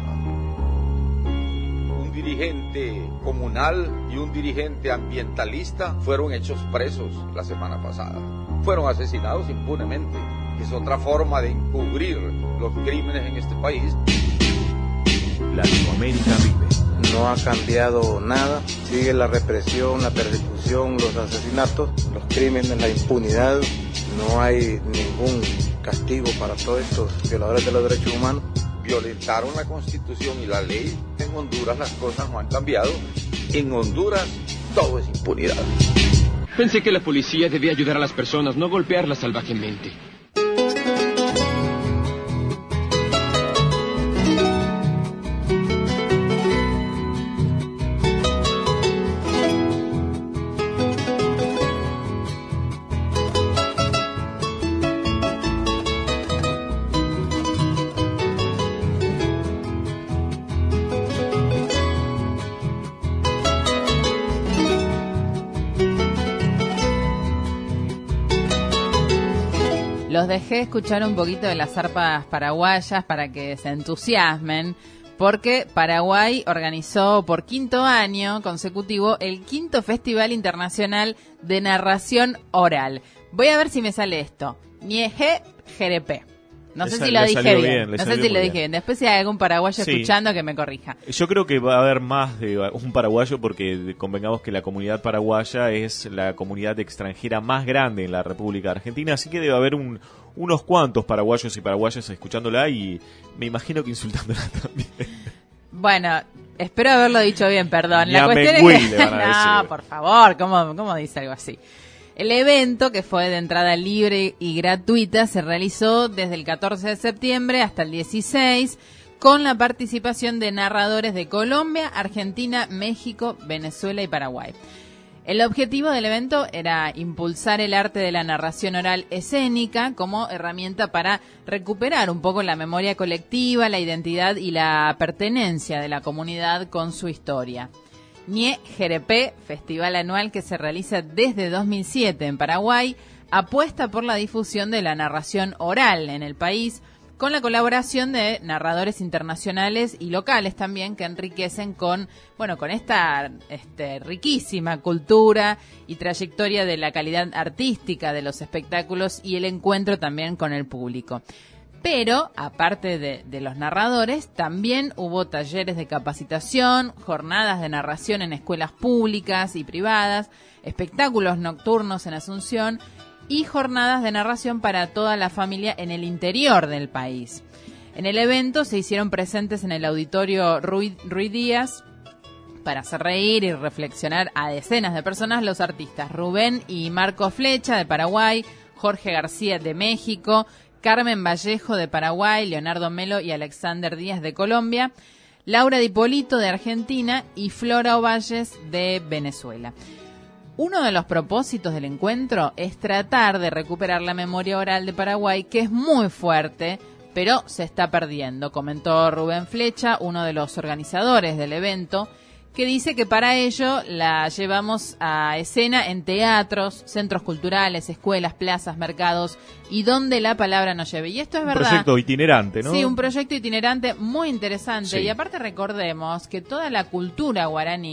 Speaker 4: Un dirigente comunal y un dirigente ambientalista fueron hechos presos la semana pasada. Fueron asesinados impunemente. Es otra forma de encubrir los crímenes en este país.
Speaker 1: Latinoamérica Vive.
Speaker 6: No ha cambiado nada. Sigue la represión, la persecución, los asesinatos, los crímenes, la impunidad. No hay ningún castigo para todos estos violadores de los derechos humanos.
Speaker 4: Violentaron la Constitución y la ley. En Honduras las cosas no han cambiado. En Honduras todo es impunidad.
Speaker 9: Pensé que la policía debía ayudar a las personas, no golpearlas salvajemente.
Speaker 2: Los dejé escuchar un poquito de las zarpas paraguayas para que se entusiasmen, porque Paraguay organizó por 5º año consecutivo el 5º Festival Internacional de Narración Oral. Voy a ver si me sale esto. Nieje Jerepé. No sé si lo dije bien. No sé si lo dije bien. Después si hay algún paraguayo escuchando que me corrija.
Speaker 1: Yo creo que va a haber más de un paraguayo porque convengamos que la comunidad paraguaya es la comunidad extranjera más grande en la República Argentina, así que debe haber unos cuantos paraguayos y paraguayas escuchándola y me imagino que insultándola también.
Speaker 2: Bueno, espero haberlo dicho bien, perdón. La cuestión es que... No, por favor, ¿cómo dice algo así? El evento, que fue de entrada libre y gratuita, se realizó desde el 14 de septiembre hasta el 16, con la participación de narradores de Colombia, Argentina, México, Venezuela y Paraguay. El objetivo del evento era impulsar el arte de la narración oral escénica como herramienta para recuperar un poco la memoria colectiva, la identidad y la pertenencia de la comunidad con su historia. Nie Jerepé, festival anual que se realiza desde 2007 en Paraguay, apuesta por la difusión de la narración oral en el país, con la colaboración de narradores internacionales y locales también que enriquecen con esta riquísima cultura y trayectoria de la calidad artística de los espectáculos y el encuentro también con el público. Pero, aparte de los narradores, también hubo talleres de capacitación, jornadas de narración en escuelas públicas y privadas, espectáculos nocturnos en Asunción y jornadas de narración para toda la familia en el interior del país. En el evento se hicieron presentes en el auditorio Ruy Díaz para hacer reír y reflexionar a decenas de personas los artistas Rubén y Marco Flecha de Paraguay, Jorge García de México, Carmen Vallejo de Paraguay, Leonardo Melo y Alexander Díaz de Colombia, Laura Di Polito de Argentina y Flora Ovalles de Venezuela. Uno de los propósitos del encuentro es tratar de recuperar la memoria oral de Paraguay, que es muy fuerte, pero se está perdiendo, comentó Rubén Flecha, uno de los organizadores del evento, que dice que para ello la llevamos a escena en teatros, centros culturales, escuelas, plazas, mercados y donde la palabra nos lleve. Y esto es verdad. Un
Speaker 1: proyecto itinerante, ¿no?
Speaker 2: Sí, un proyecto itinerante muy interesante.
Speaker 1: Sí.
Speaker 2: Y aparte recordemos que toda la cultura guaraní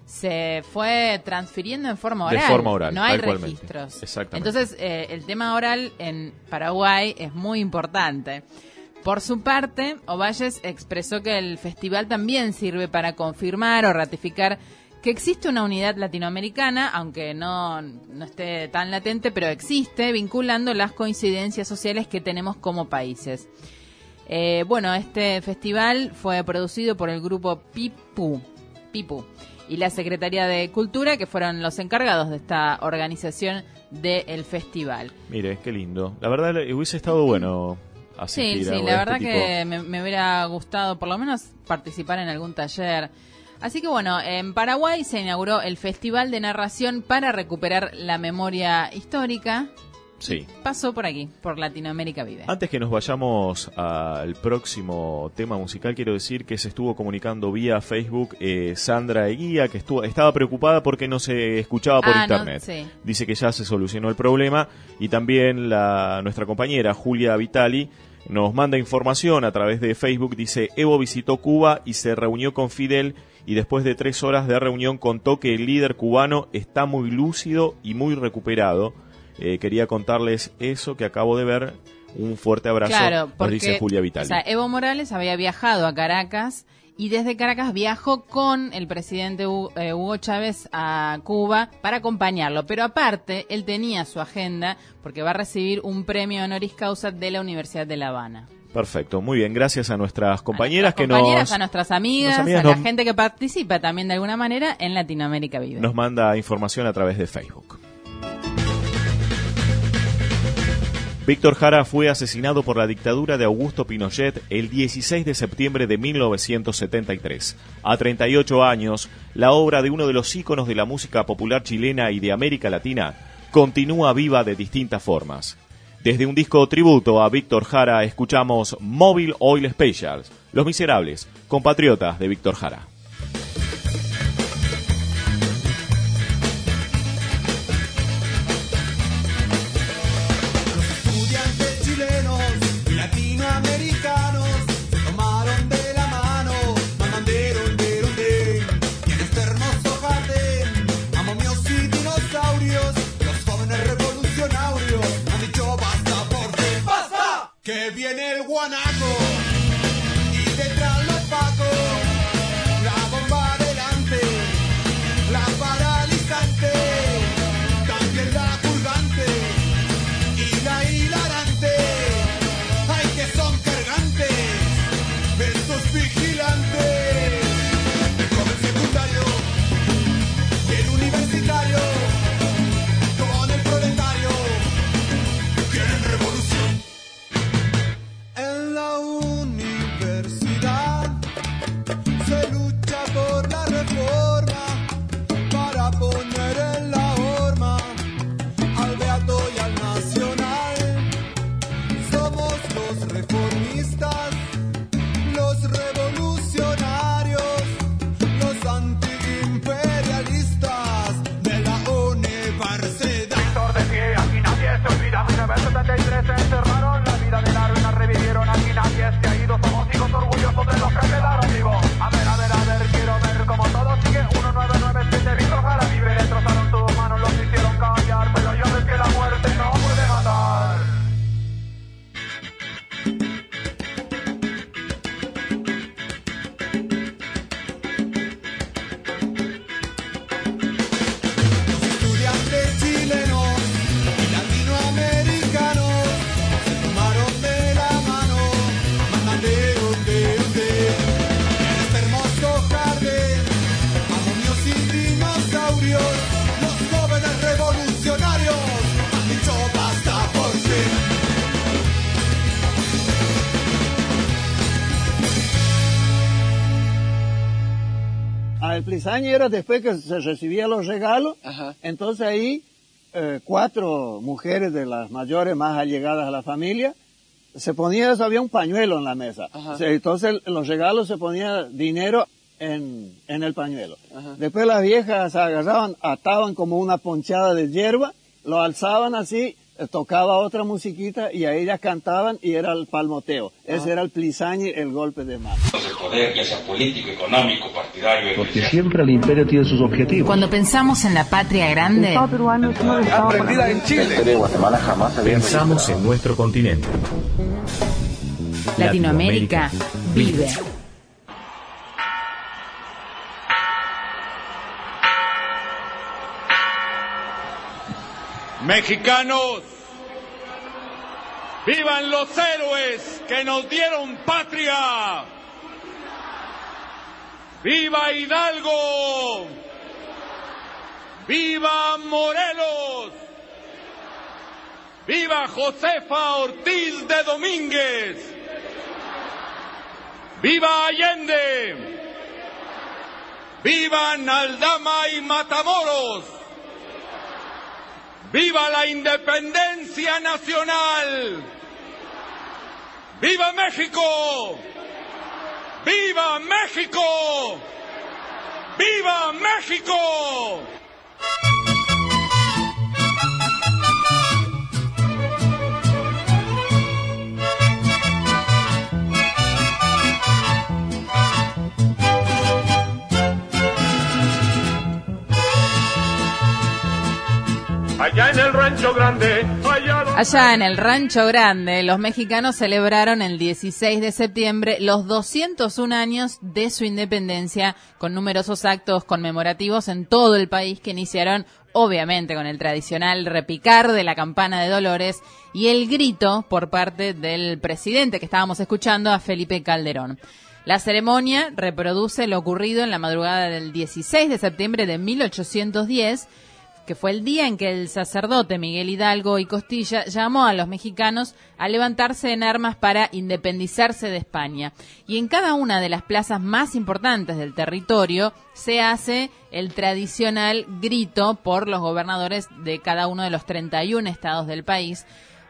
Speaker 2: se fue transfiriendo en forma oral.
Speaker 1: De forma oral,
Speaker 2: no hay
Speaker 1: tal
Speaker 2: registros.
Speaker 1: Exactamente.
Speaker 2: Entonces, el tema oral en Paraguay es muy importante. Por su parte, Ovalles expresó que el festival también sirve para confirmar o ratificar que existe una unidad latinoamericana, aunque no esté tan latente, pero existe, vinculando las coincidencias sociales que tenemos como países. Bueno, este festival fue producido por el grupo Pipu y la Secretaría de Cultura, que fueron los encargados de esta organización del festival.
Speaker 1: Mire, qué lindo. La verdad, hubiese estado bueno asistir
Speaker 2: sí, la verdad que me hubiera gustado por lo menos participar en algún taller. Así que bueno, en Paraguay se inauguró el Festival de Narración para recuperar la memoria histórica.
Speaker 1: Sí.
Speaker 2: Pasó por aquí, por Latinoamérica Vive.
Speaker 1: Antes que nos vayamos al próximo tema musical, quiero decir que se estuvo comunicando vía Facebook Sandra Eguía, que estaba preocupada porque no se escuchaba por internet.
Speaker 2: No, sí.
Speaker 1: Dice que ya se solucionó el problema, y también nuestra compañera Julia Vitali nos manda información a través de Facebook. Dice: Evo visitó Cuba y se reunió con Fidel, y después de 3 horas de reunión contó que el líder cubano está muy lúcido y muy recuperado. Quería contarles eso que acabo de ver. Un fuerte abrazo,
Speaker 2: claro, porque,
Speaker 1: nos dice Julia Vitali.
Speaker 2: O sea, Evo Morales había viajado a Caracas y desde Caracas viajó con el presidente Hugo Chávez a Cuba para acompañarlo. Pero aparte, él tenía su agenda porque va a recibir un premio honoris causa de la Universidad de La Habana.
Speaker 1: Perfecto, muy bien, gracias a nuestras compañeras,
Speaker 2: a nuestras amigas, a la gente que participa también de alguna manera en Latinoamérica Vive.
Speaker 1: Nos manda información a través de Facebook. Víctor Jara fue asesinado por la dictadura de Augusto Pinochet el 16 de septiembre de 1973. A 38 años, la obra de uno de los íconos de la música popular chilena y de América Latina continúa viva de distintas formas. Desde un disco tributo a Víctor Jara escuchamos Mobile Oil Specials, Los Miserables, compatriotas de Víctor Jara.
Speaker 7: Latinoamericanos se tomaron de la mano, mandaron de donde, y en este hermoso jardín, a momios y dinosaurios, los jóvenes revolucionarios han dicho basta porque basta, que viene el guanaco, y detrás los pacos, la bomba adelante, la paralizante, también la purgante, y la hilarante. Son cargantes, estos vigilantes, el joven secundario y el universitario, con el proletario, quieren revolución. En la universidad se lucha por la reforma para poner en la horma al beato y al nacional. Somos los reformistas, los revolucionarios, los antiimperialistas de la universidad. Víctor de pie, aquí nadie se olvida. 1973 se encerraron, la vida de la ruina revivieron. Aquí nadie se ha ido, somos hijos orgullosos de los que quedaron vivos. A ver, quiero ver cómo todo sigue. 1997, Víctor Jara vive. Destrozaron tus manos, los hicieron callar, pero ya ves que la muerte no puede matar. Chilenos y latinoamericanos se tomaron de la mano, mandan de donde, en este hermoso jardín, a momios y dinosaurios, los jóvenes revolucionarios han dicho basta por fin.
Speaker 10: El plisaño era después que se recibían los regalos.
Speaker 12: Ajá.
Speaker 10: Entonces ahí 4 mujeres de las mayores más allegadas a la familia, se ponía eso, había un pañuelo en la mesa. O sea, entonces los regalos se ponía dinero en el pañuelo. Ajá. Después las viejas se agarraban, ataban como una ponchada de hierba, lo alzaban así tocaba otra musiquita y ahí ya cantaban y era el palmoteo. Ese era el plisañe, el golpe de mano.
Speaker 12: El poder, ya sea político, económico, partidario...
Speaker 22: Porque siempre el imperio tiene sus objetivos.
Speaker 2: Cuando pensamos en la patria grande...
Speaker 12: El peruano es una aprendida en Chile. La historia de Guatemala jamás había...
Speaker 1: Pensamos en nuestro continente.
Speaker 2: Latinoamérica vive.
Speaker 13: Mexicanos, vivan los héroes que nos dieron patria. ¡Viva Hidalgo! ¡Viva Morelos! ¡Viva Josefa Ortiz de Domínguez! ¡Viva Allende! ¡Vivan Aldama y Matamoros! ¡Viva la independencia nacional! ¡Viva México! ¡Viva México! ¡Viva México!
Speaker 7: Allá en el Rancho Grande,
Speaker 2: Allá en el Rancho Grande, los mexicanos celebraron el 16 de septiembre los 201 años de su independencia, con numerosos actos conmemorativos en todo el país que iniciaron, obviamente, con el tradicional repicar de la campana de Dolores y el grito por parte del presidente que estábamos escuchando, a Felipe Calderón. La ceremonia reproduce lo ocurrido en la madrugada del 16 de septiembre de 1810, que fue el día en que el sacerdote Miguel Hidalgo y Costilla llamó a los mexicanos a levantarse en armas para independizarse de España. Y en cada una de las plazas más importantes del territorio se hace el tradicional grito por los gobernadores de cada uno de los 31 estados del país,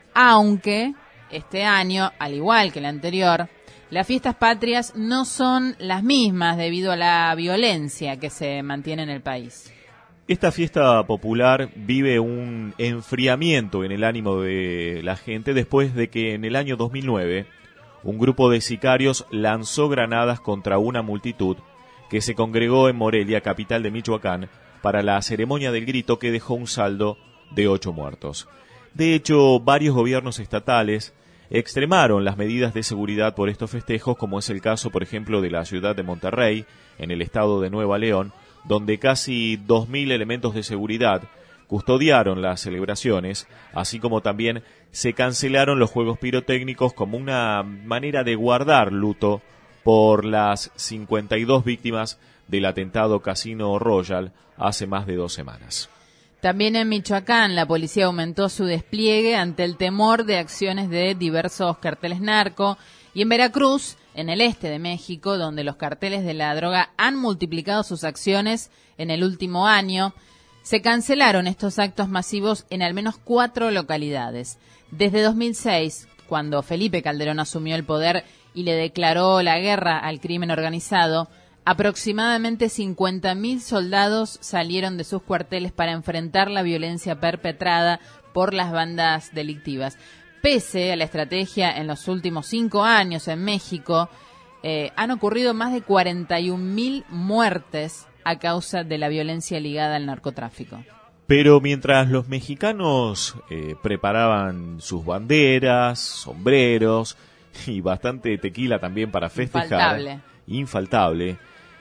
Speaker 2: aunque este año, al igual que el anterior, las fiestas patrias no son las mismas debido a la violencia que se mantiene en el país.
Speaker 1: Esta fiesta popular vive un enfriamiento en el ánimo de la gente después de que en el año 2009 un grupo de sicarios lanzó granadas contra una multitud que se congregó en Morelia, capital de Michoacán, para la ceremonia del grito que dejó un saldo de 8 muertos. De hecho, varios gobiernos estatales extremaron las medidas de seguridad por estos festejos, como es el caso, por ejemplo, de la ciudad de Monterrey, en el estado de Nueva León, donde casi 2.000 elementos de seguridad custodiaron las celebraciones, así como también se cancelaron los juegos pirotécnicos como una manera de guardar luto por las 52 víctimas del atentado Casino Royal hace más de 2 semanas.
Speaker 2: También en Michoacán, la policía aumentó su despliegue ante el temor de acciones de diversos carteles narco, y en Veracruz, en el este de México, donde los carteles de la droga han multiplicado sus acciones en el último año, se cancelaron estos actos masivos en al menos 4 localidades. Desde 2006, cuando Felipe Calderón asumió el poder y le declaró la guerra al crimen organizado, aproximadamente 50.000 soldados salieron de sus cuarteles para enfrentar la violencia perpetrada por las bandas delictivas. Pese a la estrategia en los últimos 5 años en México, han ocurrido más de 41.000 muertes a causa de la violencia ligada al narcotráfico.
Speaker 1: Pero mientras los mexicanos preparaban sus banderas, sombreros y bastante tequila también para festejar, infaltable,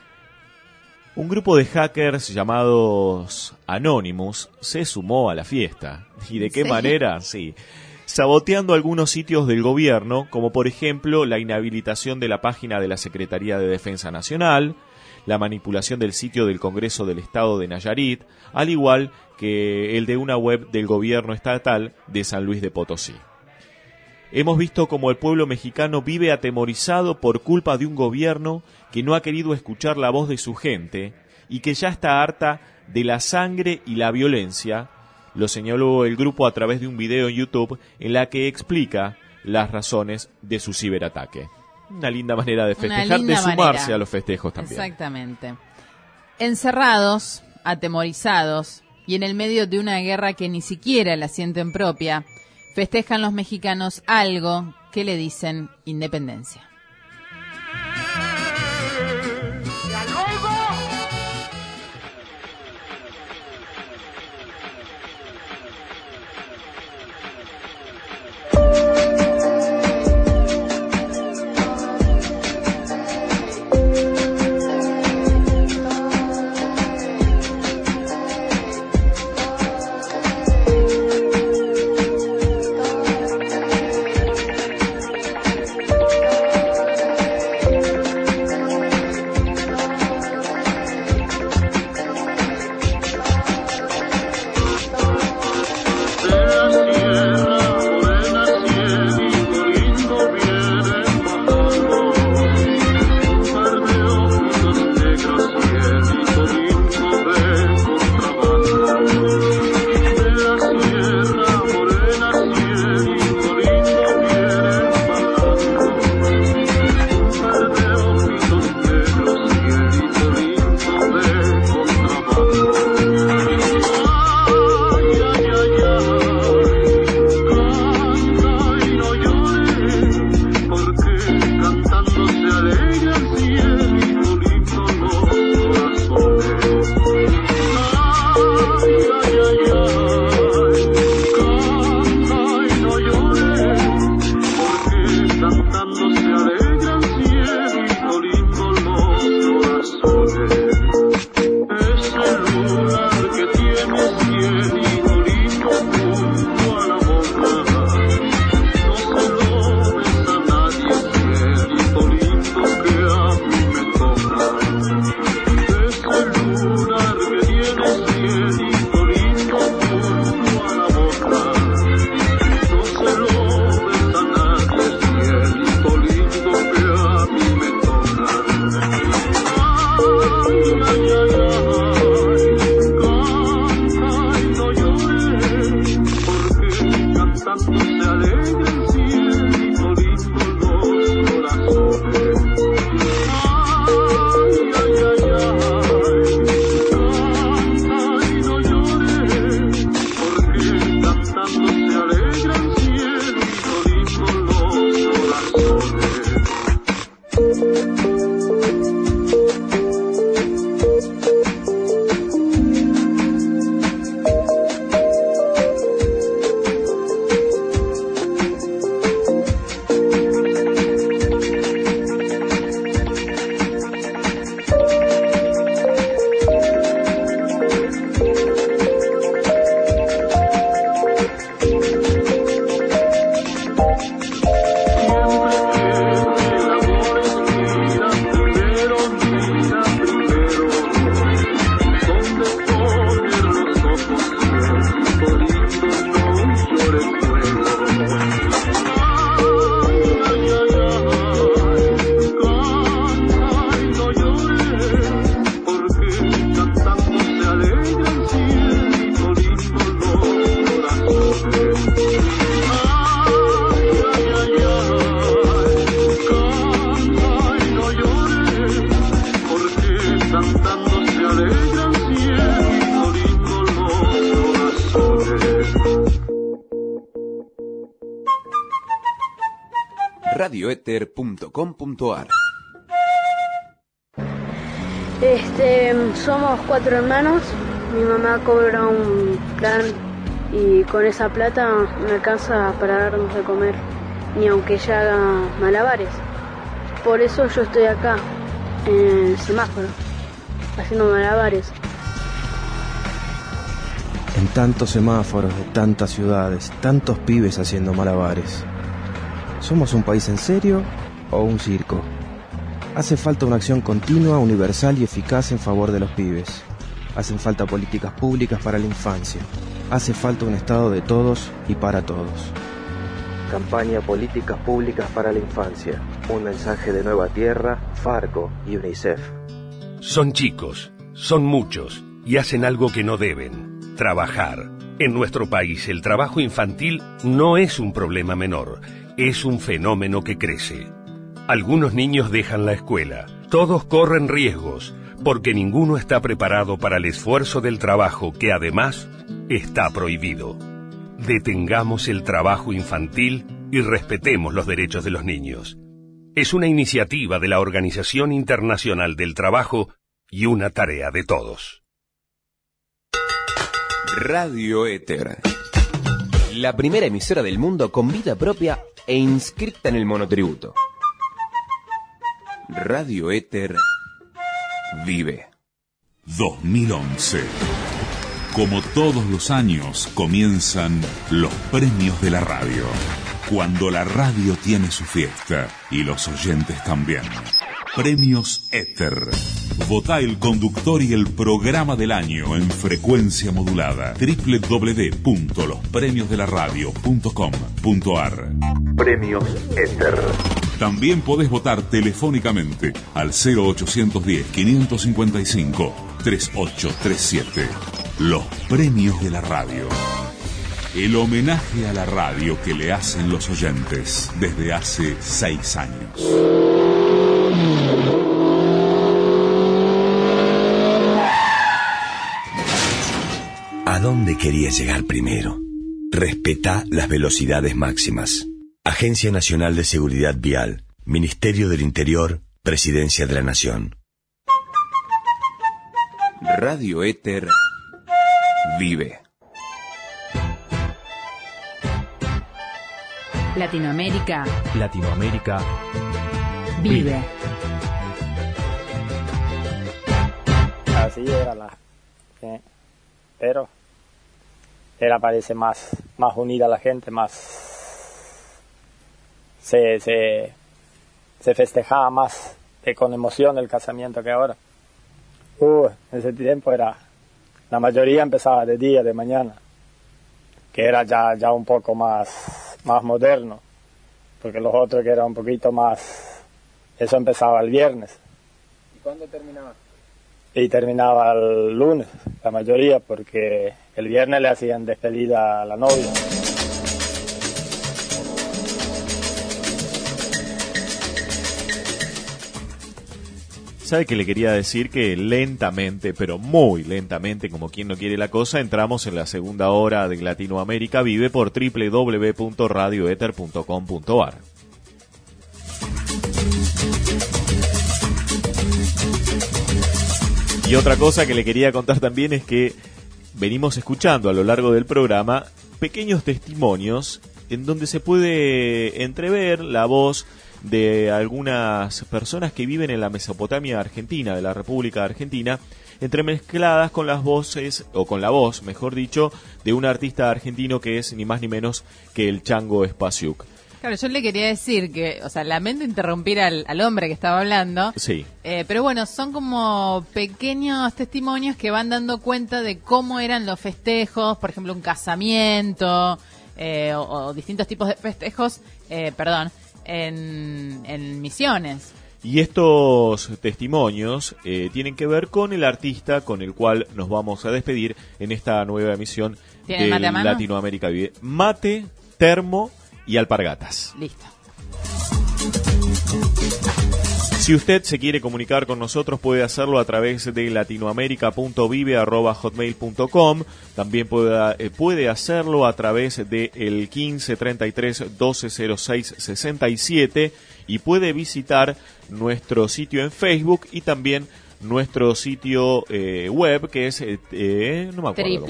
Speaker 1: un grupo de hackers llamados Anonymous se sumó a la fiesta. ¿Y de qué manera? Sí. Saboteando algunos sitios del gobierno, como por ejemplo la inhabilitación de la página de la Secretaría de Defensa Nacional, la manipulación del sitio del Congreso del Estado de Nayarit, al igual que el de una web del gobierno estatal de San Luis de Potosí. Hemos visto cómo el pueblo mexicano vive atemorizado por culpa de un gobierno que no ha querido escuchar la voz de su gente y que ya está harta de la sangre y la violencia. Lo señaló el grupo a través de un video en YouTube en la que explica las razones de su ciberataque. Una linda manera de festejar, de sumarse a los festejos también.
Speaker 2: Exactamente. Encerrados, atemorizados y en el medio de una guerra que ni siquiera la sienten propia, festejan los mexicanos algo que le dicen independencia.
Speaker 11: radioether.com.ar.
Speaker 14: Somos 4 hermanos. Mi mamá cobra un plan y con esa plata me alcanza para darnos de comer, ni aunque ella haga malabares. Por eso yo estoy acá, en el semáforo, haciendo malabares.
Speaker 15: En tantos semáforos de tantas ciudades, tantos pibes haciendo malabares. ¿Somos un país en serio o un circo? Hace falta una acción continua, universal y eficaz en favor de los pibes. Hacen falta políticas públicas para la infancia. Hace falta un Estado de todos y para todos. Campaña Políticas Públicas para la Infancia. Un mensaje de Nueva Tierra, Farco y UNICEF.
Speaker 18: Son chicos, son muchos y hacen algo que no deben: trabajar. En nuestro país el trabajo infantil no es un problema menor, es un fenómeno que crece. Algunos niños dejan la escuela, todos corren riesgos, porque ninguno está preparado para el esfuerzo del trabajo que además está prohibido. Detengamos el trabajo infantil y respetemos los derechos de los niños. Es una iniciativa de la Organización Internacional del Trabajo y una tarea de todos.
Speaker 11: Radio Éter. La primera emisora del mundo con vida propia e inscrita en el monotributo. Radio Éter vive.
Speaker 19: 2011. Como todos los años, comienzan los premios de la radio. Cuando la radio tiene su fiesta y los oyentes también. Premios Éter. Votá el conductor y el programa del año en frecuencia modulada. www.lospremiosdelaradio.com.ar. Premios Éter. También podés votar telefónicamente al 0810-555-3837. Los premios de la radio. El homenaje a la radio que le hacen los oyentes desde hace 6 años.
Speaker 23: ¿A dónde querías llegar primero? Respetá las velocidades máximas. Agencia Nacional de Seguridad Vial, Ministerio del Interior, Presidencia de la Nación.
Speaker 11: Radio Éter vive.
Speaker 2: Latinoamérica
Speaker 16: vive.
Speaker 17: Así era pero era, parece, más unida la gente, más se festejaba más con emoción el casamiento que ahora. En ese tiempo la mayoría empezaba de día, de mañana, que era ya un poco más moderno, porque los otros que eran un poquito más, eso empezaba el viernes.
Speaker 16: ¿Y cuándo terminaba?
Speaker 17: Y terminaba el lunes, la mayoría, porque el viernes le hacían despedida a la novia.
Speaker 1: ¿Sabe qué le quería decir? Que lentamente, pero muy lentamente, como quien no quiere la cosa, entramos en la segunda hora de Latinoamérica Vive por www.radioeter.com.ar. Y otra cosa que le quería contar también es que venimos escuchando a lo largo del programa pequeños testimonios en donde se puede entrever la voz de algunas personas que viven en la Mesopotamia argentina, de la República Argentina, entremezcladas con las voces, o con la voz, mejor dicho, de un artista argentino que es ni más ni menos que el Chango Spasiuk.
Speaker 2: Claro, yo le quería decir que, lamento interrumpir al hombre que estaba hablando.
Speaker 1: Sí.
Speaker 2: Pero bueno, son como pequeños testimonios que van dando cuenta de cómo eran los festejos, por ejemplo, un casamiento, o distintos tipos de festejos, en Misiones.
Speaker 1: Y estos testimonios tienen que ver con el artista con el cual nos vamos a despedir en esta nueva emisión de Latinoamérica Vive. Mate, termo y alpargatas.
Speaker 2: Listo.
Speaker 1: Si usted se quiere comunicar con nosotros, puede hacerlo a través de latinoamerica.vive@hotmail.com. También puede hacerlo a través de el 15 33 12 06 67 y puede visitar nuestro sitio en Facebook y también nuestro sitio web, que es no me acuerdo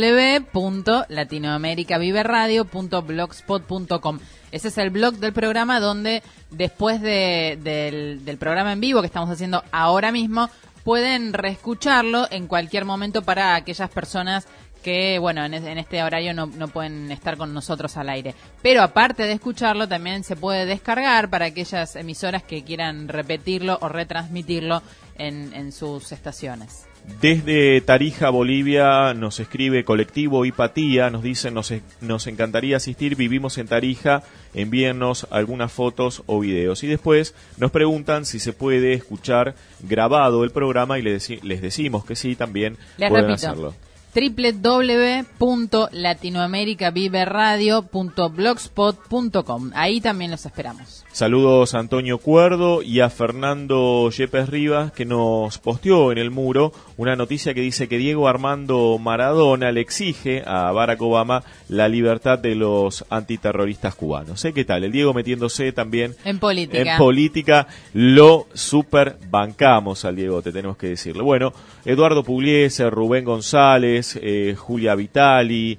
Speaker 2: www.latinoamericaviveradio.blogspot.com. Ese es el blog del programa donde después del programa en vivo que estamos haciendo ahora mismo pueden reescucharlo en cualquier momento para aquellas personas que, bueno, en este horario no pueden estar con nosotros al aire. Pero aparte de escucharlo, también se puede descargar para aquellas emisoras que quieran repetirlo o retransmitirlo en sus estaciones.
Speaker 1: Desde Tarija, Bolivia, nos escribe Colectivo Hipatía, nos dice, nos encantaría asistir, vivimos en Tarija, envíennos algunas fotos o videos. Y después nos preguntan si se puede escuchar grabado el programa y les decimos que sí, también pueden hacerlo.
Speaker 2: www.latinoamericaviveradio.blogspot.com. Ahí también los esperamos.
Speaker 1: Saludos a Antonio Cuerdo y a Fernando Yepes Rivas, que nos posteó en el muro una noticia que dice que Diego Armando Maradona le exige a Barack Obama la libertad de los antiterroristas cubanos. ¿Qué tal? El Diego metiéndose también
Speaker 2: en política.
Speaker 1: En política, lo super bancamos al Diego, te tenemos que decirlo. Bueno, Eduardo Pugliese, Rubén González, Julia Vitali,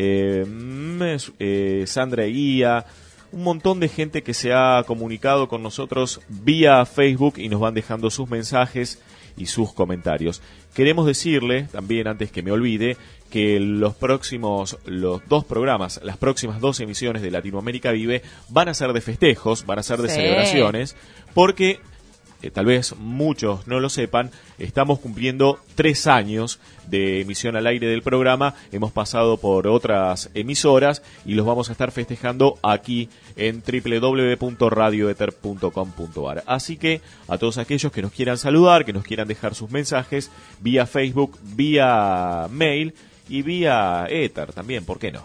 Speaker 1: Sandra Eguía, un montón de gente que se ha comunicado con nosotros vía Facebook y nos van dejando sus mensajes y sus comentarios. Queremos decirle, también antes que me olvide, que los dos programas, las próximas 2 emisiones de Latinoamérica Vive van a ser de festejos, van a ser de celebraciones, porque tal vez muchos no lo sepan, estamos cumpliendo 3 años de emisión al aire del programa, hemos pasado por otras emisoras y los vamos a estar festejando aquí en www.radioether.com.ar. Así que a todos aquellos que nos quieran saludar, que nos quieran dejar sus mensajes vía Facebook, vía mail y vía Ether también, ¿por qué no?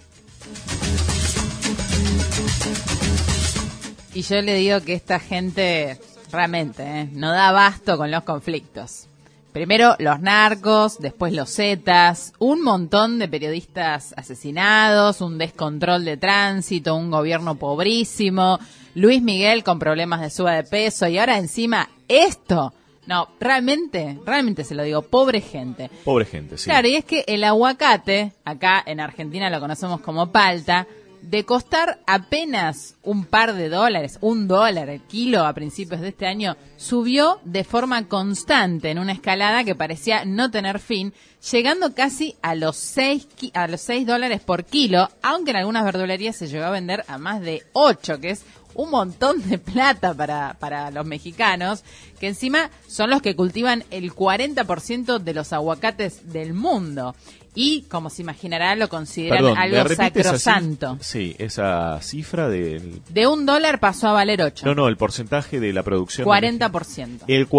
Speaker 2: Y yo le digo que esta gente realmente no da abasto con los conflictos. Primero los narcos, después los zetas, un montón de periodistas asesinados, un descontrol de tránsito, un gobierno pobrísimo, Luis Miguel con problemas de suba de peso y ahora encima esto. No, realmente se lo digo, pobre gente.
Speaker 1: Pobre gente, sí.
Speaker 2: Claro, y es que el aguacate, acá en Argentina lo conocemos como palta, de costar apenas un par de dólares, $1 el kilo a principios de este año, subió de forma constante en una escalada que parecía no tener fin, llegando casi a los $6 por kilo, aunque en algunas verdulerías se llegó a vender a más de 8, que es un montón de plata para los mexicanos, que encima son los que cultivan el 40% de los aguacates del mundo. Y, como se imaginará, lo consideran algo sacrosanto.
Speaker 1: Sí, esa cifra del...
Speaker 2: De $1 pasó a valer 8.
Speaker 1: No, el porcentaje de la producción...
Speaker 2: 40%.
Speaker 1: El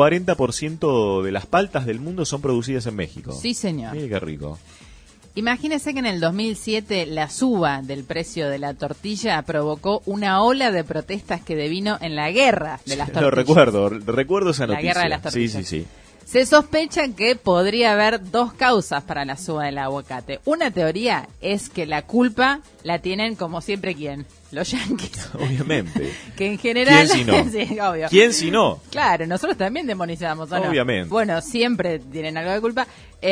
Speaker 1: 40% de las paltas del mundo son producidas en México.
Speaker 2: Sí, señor.
Speaker 1: Mire qué rico.
Speaker 2: Imagínese que en el 2007 la suba del precio de la tortilla provocó una ola de protestas que devino en la guerra de las tortillas.
Speaker 1: Lo recuerdo esa noticia.
Speaker 2: La guerra de las tortillas.
Speaker 1: Sí.
Speaker 2: Se sospecha que podría haber 2 causas para la suba del aguacate. Una teoría es que la culpa la tienen, como siempre, ¿quién? Los yanquis.
Speaker 1: Obviamente.
Speaker 2: Que en general...
Speaker 1: ¿Quién si no?
Speaker 2: Sí, obvio.
Speaker 1: ¿Quién si no?
Speaker 2: Claro, nosotros también demonizamos, ¿o no?
Speaker 1: Obviamente.
Speaker 2: Bueno, siempre tienen algo de culpa.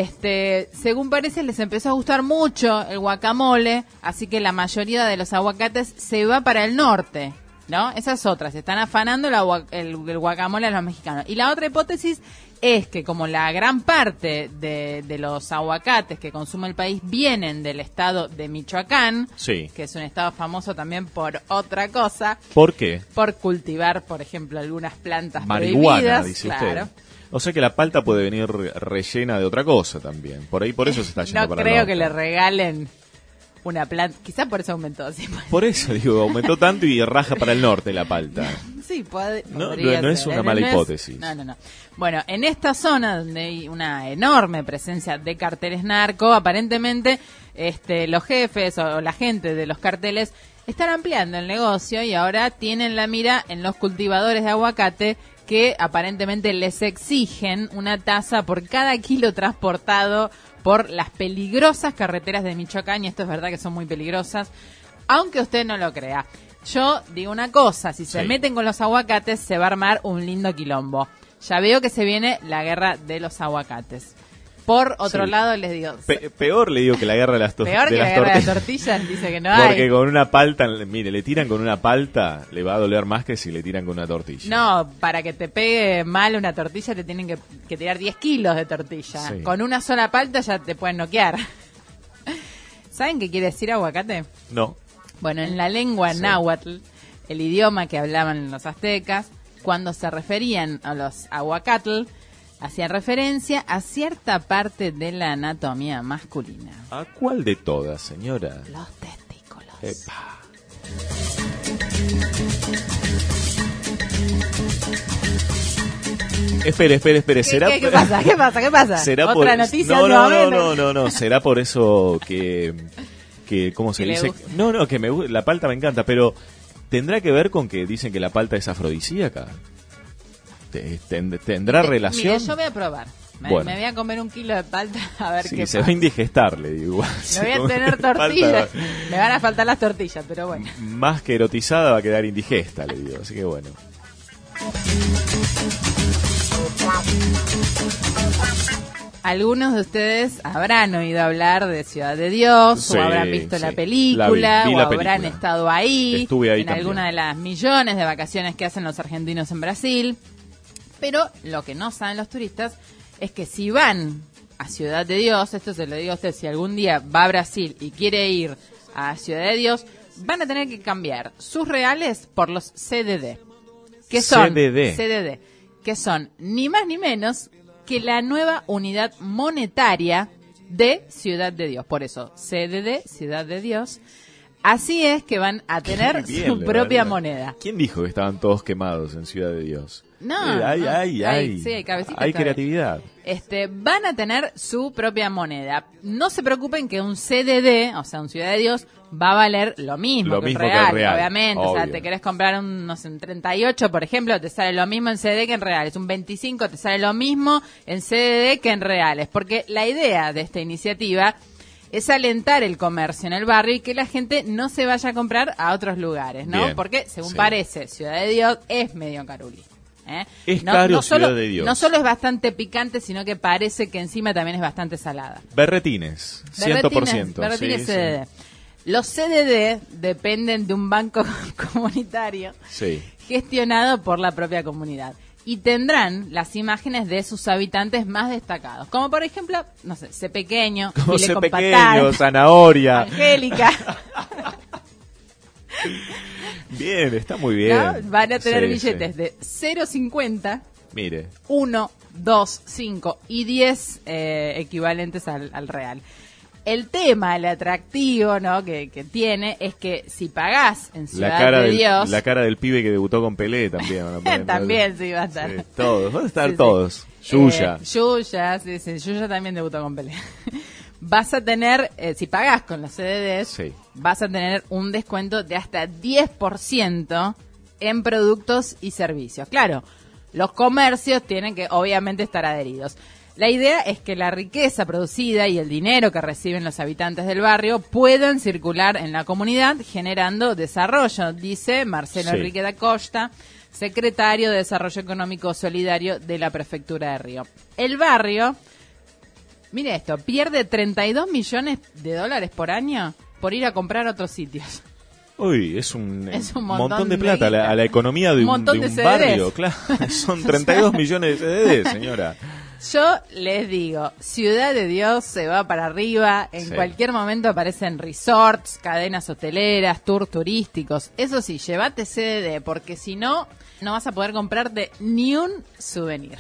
Speaker 2: Según parece, les empezó a gustar mucho el guacamole, así que la mayoría de los aguacates se va para el norte, ¿no? Esa es otra, se están afanando el guacamole a los mexicanos. Y la otra hipótesis es que como la gran parte de los aguacates que consume el país vienen del estado de Michoacán,
Speaker 1: sí,
Speaker 2: que es un estado famoso también por otra cosa.
Speaker 1: ¿Por qué?
Speaker 2: Por cultivar, por ejemplo, algunas plantas
Speaker 1: marihuana,
Speaker 2: prohibidas.
Speaker 1: Dice
Speaker 2: claro.
Speaker 1: Usted. O sea que la palta puede venir rellena de otra cosa también. Por eso se está yendo
Speaker 2: no
Speaker 1: para
Speaker 2: creo
Speaker 1: el
Speaker 2: que le regalen una planta, quizá por eso aumentó. Sí.
Speaker 1: Por eso, aumentó tanto y raja para el norte la palta.
Speaker 2: Sí,
Speaker 1: no es una mala hipótesis.
Speaker 2: No. Bueno, en esta zona donde hay una enorme presencia de carteles narco, aparentemente los jefes o la gente de los carteles están ampliando el negocio y ahora tienen la mira en los cultivadores de aguacate que aparentemente les exigen una tasa por cada kilo transportado por las peligrosas carreteras de Michoacán, y esto es verdad que son muy peligrosas, aunque usted no lo crea. Yo digo una cosa, si se meten con los aguacates se va a armar un lindo quilombo. Ya veo que se viene la guerra de los aguacates. Por otro lado, les digo...
Speaker 1: peor le digo que la guerra de las tortillas.
Speaker 2: Peor que la guerra de las tortillas, dice que no hay.
Speaker 1: Porque con una palta, mire, le tiran con una palta, le va a doler más que si le tiran con una tortilla.
Speaker 2: No, para que te pegue mal una tortilla te tienen que tirar 10 kilos de tortilla. Sí. Con una sola palta ya te pueden noquear. ¿Saben qué quiere decir aguacate?
Speaker 1: No.
Speaker 2: Bueno, en la lengua náhuatl, el idioma que hablaban los aztecas, cuando se referían a los aguacatl, hacían referencia a cierta parte de la anatomía masculina.
Speaker 1: ¿A cuál de todas, señora?
Speaker 2: Los testículos.
Speaker 1: Epa. Espere. ¿Será
Speaker 2: ¿Qué pasa? ¿Qué pasa?
Speaker 1: ¿Será
Speaker 2: ¿Otra
Speaker 1: por...
Speaker 2: noticia?
Speaker 1: No. ¿Será por eso que ¿cómo se
Speaker 2: que
Speaker 1: dice? No, que la palta me encanta, pero ¿tendrá que ver con que dicen que la palta es afrodisíaca? ¿Tendrá relación?
Speaker 2: Mire, yo voy a probar. Me voy a comer 1 kilo de palta a ver qué pasa.
Speaker 1: Se va a indigestar, le digo.
Speaker 2: Me voy a tener tortillas. Me van a faltar las tortillas, pero bueno.
Speaker 1: Más que erotizada va a quedar indigesta, le digo. Así que bueno.
Speaker 2: Algunos de ustedes habrán oído hablar de Ciudad de Dios,
Speaker 1: sí,
Speaker 2: o habrán visto la película,
Speaker 1: vi
Speaker 2: o
Speaker 1: la
Speaker 2: habrán
Speaker 1: película.
Speaker 2: estado ahí,
Speaker 1: Estuve ahí
Speaker 2: en
Speaker 1: también.
Speaker 2: alguna de las millones de vacaciones que hacen los argentinos en Brasil. Pero lo que no saben los turistas es que si van a Ciudad de Dios, esto se lo digo a usted, si algún día va a Brasil y quiere ir a Ciudad de Dios, van a tener que cambiar sus reales por los CDD. ¿Qué son? CDD, que son ni más ni menos que la nueva unidad monetaria de Ciudad de Dios. Por eso, CDD, Ciudad de Dios. Así es que van a tener
Speaker 1: Bien,
Speaker 2: su propia
Speaker 1: verdad.
Speaker 2: moneda.
Speaker 1: ¿Quién dijo que estaban todos quemados en Ciudad de Dios?
Speaker 2: No,
Speaker 1: Hay
Speaker 2: sí, hay cabecitas
Speaker 1: hay
Speaker 2: todavía.
Speaker 1: creatividad.
Speaker 2: Van a tener su propia moneda. No se preocupen que un CDD, o sea, un Ciudad de Dios, va a valer lo mismo, que, el real, obviamente.
Speaker 1: Obvio.
Speaker 2: O sea, te querés comprar un 38, por ejemplo, te sale lo mismo en CDD que en reales. Un 25 te sale lo mismo en CDD que en reales. Porque la idea de esta iniciativa es alentar el comercio en el barrio y que la gente no se vaya a comprar a otros lugares, ¿no?
Speaker 1: Bien,
Speaker 2: porque, según
Speaker 1: sí.
Speaker 2: parece, Ciudad de Dios es medio caruli.
Speaker 1: Es caro
Speaker 2: solo,
Speaker 1: Ciudad de Dios.
Speaker 2: No solo es bastante picante, sino que parece que encima también es bastante salada.
Speaker 1: Berretines, 100%.
Speaker 2: Berretines
Speaker 1: sí,
Speaker 2: CDD.
Speaker 1: sí.
Speaker 2: Los CDD dependen de un banco comunitario
Speaker 1: Sí.
Speaker 2: gestionado por la propia comunidad. Y tendrán las imágenes de sus habitantes más destacados. Como por ejemplo, no sé, C pequeño,
Speaker 1: Como
Speaker 2: Chile
Speaker 1: C
Speaker 2: con
Speaker 1: pequeño,
Speaker 2: patán,
Speaker 1: zanahoria.
Speaker 2: Angélica.
Speaker 1: Bien, está muy bien.
Speaker 2: ¿No? Van a tener
Speaker 1: Sí,
Speaker 2: billetes
Speaker 1: sí.
Speaker 2: de 0,50,
Speaker 1: Mire,
Speaker 2: 1, 2, 5 y 10 equivalentes al real. El tema, el atractivo, ¿no? que tiene es que si pagás en Ciudad de Dios...
Speaker 1: la cara del pibe que debutó con Pelé también. van a poner.
Speaker 2: también sí va a estar.
Speaker 1: Sí, todos, van a estar
Speaker 2: Sí.
Speaker 1: todos. Yuya.
Speaker 2: Yuya, sí, Yuya también debutó con Pelé. Vas a tener, si pagás con los CDDs,
Speaker 1: Sí.
Speaker 2: vas a tener un descuento de hasta 10% en productos y servicios. Claro, los comercios tienen que obviamente estar adheridos. La idea es que la riqueza producida y el dinero que reciben los habitantes del barrio puedan circular en la comunidad generando desarrollo, dice Marcelo
Speaker 1: Sí.
Speaker 2: Enrique da Costa, secretario de Desarrollo Económico Solidario de la Prefectura de Río. El barrio, mire esto, pierde 32 millones de dólares por año por ir a comprar a otros sitios.
Speaker 1: Uy, es un
Speaker 2: montón
Speaker 1: de
Speaker 2: de
Speaker 1: plata
Speaker 2: guita.
Speaker 1: a la economía de un
Speaker 2: Montón de
Speaker 1: barrio.
Speaker 2: CDDs.
Speaker 1: Claro, son 32 millones de CDD, señora.
Speaker 2: Yo les digo, Ciudad de Dios se va para arriba, en
Speaker 1: Sí.
Speaker 2: cualquier momento aparecen resorts, cadenas hoteleras, tours turísticos. Eso sí, llévate CDD, porque si no, no vas a poder comprarte ni un souvenir.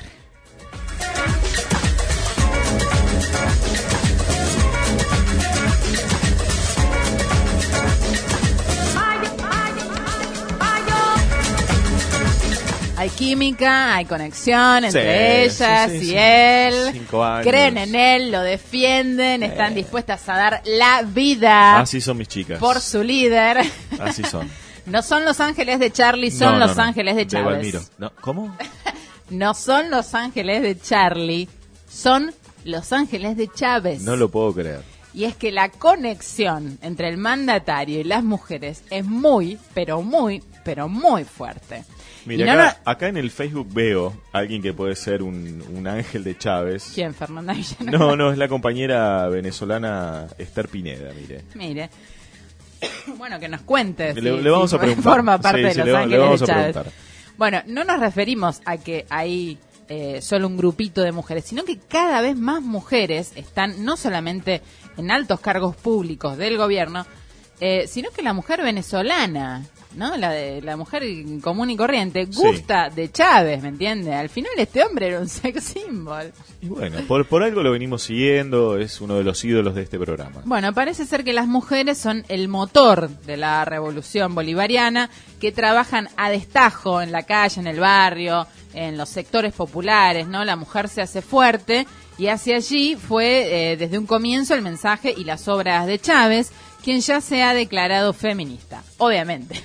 Speaker 2: Hay química, hay conexión entre
Speaker 1: Sí,
Speaker 2: ellas
Speaker 1: sí, sí,
Speaker 2: y
Speaker 1: sí.
Speaker 2: él.
Speaker 1: 5 años.
Speaker 2: Creen en él, lo defienden, están dispuestas a dar la vida
Speaker 1: Así son mis chicas.
Speaker 2: por su líder.
Speaker 1: Así son.
Speaker 2: No son los ángeles de Charlie, son
Speaker 1: No, no,
Speaker 2: los
Speaker 1: no.
Speaker 2: ángeles de Chávez.
Speaker 1: Valmiro. No, ¿cómo?
Speaker 2: No son los ángeles de Charlie, son los ángeles de Chávez.
Speaker 1: No lo puedo creer.
Speaker 2: Y es que la conexión entre el mandatario y las mujeres es muy, pero muy fuerte.
Speaker 1: Mira,
Speaker 2: Y no
Speaker 1: acá en el Facebook veo a alguien que puede ser un ángel de Chávez.
Speaker 2: ¿Quién? Fernanda Villanueva.
Speaker 1: No, es la compañera venezolana Esther Pineda, mire.
Speaker 2: Mire. Bueno, que nos cuente.
Speaker 1: Le vamos a preguntar.
Speaker 2: Forma parte
Speaker 1: Sí,
Speaker 2: de
Speaker 1: le
Speaker 2: Los
Speaker 1: vamos
Speaker 2: Ángeles de
Speaker 1: a
Speaker 2: Chávez.
Speaker 1: preguntar.
Speaker 2: Bueno, no nos referimos a que hay solo un grupito de mujeres, sino que cada vez más mujeres están no solamente en altos cargos públicos del gobierno, sino que la mujer venezolana, ¿no? La mujer común y corriente, gusta de Chávez, ¿me entiendes? Al final este hombre era un sex symbol.
Speaker 1: Y bueno, por algo lo venimos siguiendo, es uno de los ídolos de este programa.
Speaker 2: Bueno, parece ser que las mujeres son el motor de la revolución bolivariana, que trabajan a destajo en la calle, en el barrio, en los sectores populares, ¿no? La mujer se hace fuerte y hacia allí fue desde un comienzo el mensaje y las obras de Chávez, quien ya se ha declarado feminista, obviamente.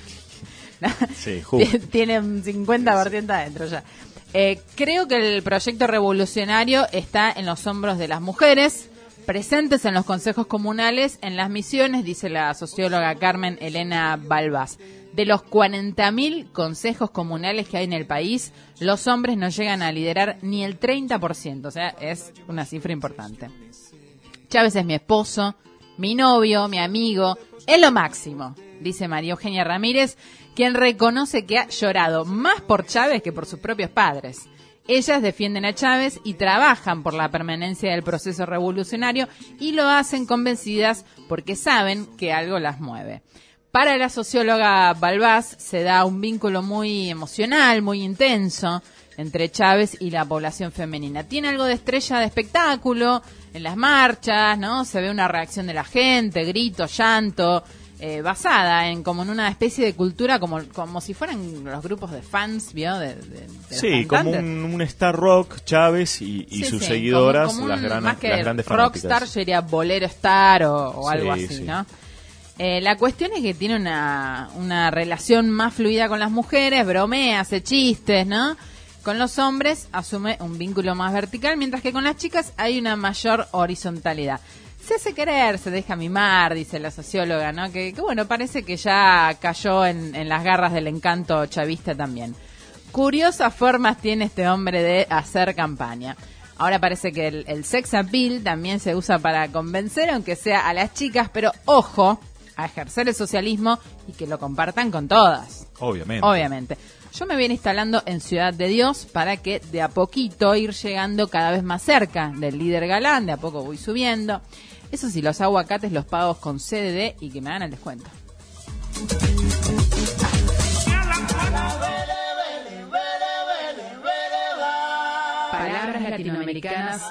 Speaker 1: Sí, justo.
Speaker 2: Tiene un 50% adentro ya. Creo que el proyecto revolucionario está en los hombros de las mujeres, presentes en los consejos comunales, en las misiones, dice la socióloga Carmen Elena Balbás. De los 40.000 consejos comunales que hay en el país, los hombres no llegan a liderar ni el 30%, o sea, es una cifra importante. Chávez es mi esposo, mi novio, mi amigo, es lo máximo, dice María Eugenia Ramírez, quien reconoce que ha llorado más por Chávez que por sus propios padres. Ellas defienden a Chávez y trabajan por la permanencia del proceso revolucionario y lo hacen convencidas porque saben que algo las mueve. Para la socióloga Balbás se da un vínculo muy emocional, muy intenso entre Chávez y la población femenina. Tiene algo de estrella de espectáculo en las marchas, ¿no? Se ve una reacción de la gente, gritos, llanto, basada en como en una especie de cultura como si fueran los grupos de fans, ¿vio? De
Speaker 1: sí, como un star rock, Chávez y sus seguidoras,
Speaker 2: como
Speaker 1: las
Speaker 2: más que
Speaker 1: las grandes
Speaker 2: rockstar,
Speaker 1: fanáticas.
Speaker 2: yo diría bolero star o
Speaker 1: Sí,
Speaker 2: algo así,
Speaker 1: sí.
Speaker 2: ¿no? La cuestión es que tiene una relación más fluida con las mujeres, bromea, hace chistes, ¿no? Con los hombres asume un vínculo más vertical, mientras que con las chicas hay una mayor horizontalidad. Se hace querer, se deja mimar, dice la socióloga, ¿no? Que bueno, parece que ya cayó en las garras del encanto chavista también. Curiosas formas tiene este hombre de hacer campaña. Ahora parece que el sex appeal también se usa para convencer, aunque sea a las chicas, pero ojo, a ejercer el socialismo y que lo compartan con todas. Obviamente. Yo me viene instalando en Ciudad de Dios para que de a poquito ir llegando cada vez más cerca del líder galán, de a poco voy subiendo. Eso sí, los aguacates los pago con CDD y que me hagan el descuento. Palabras latinoamericanas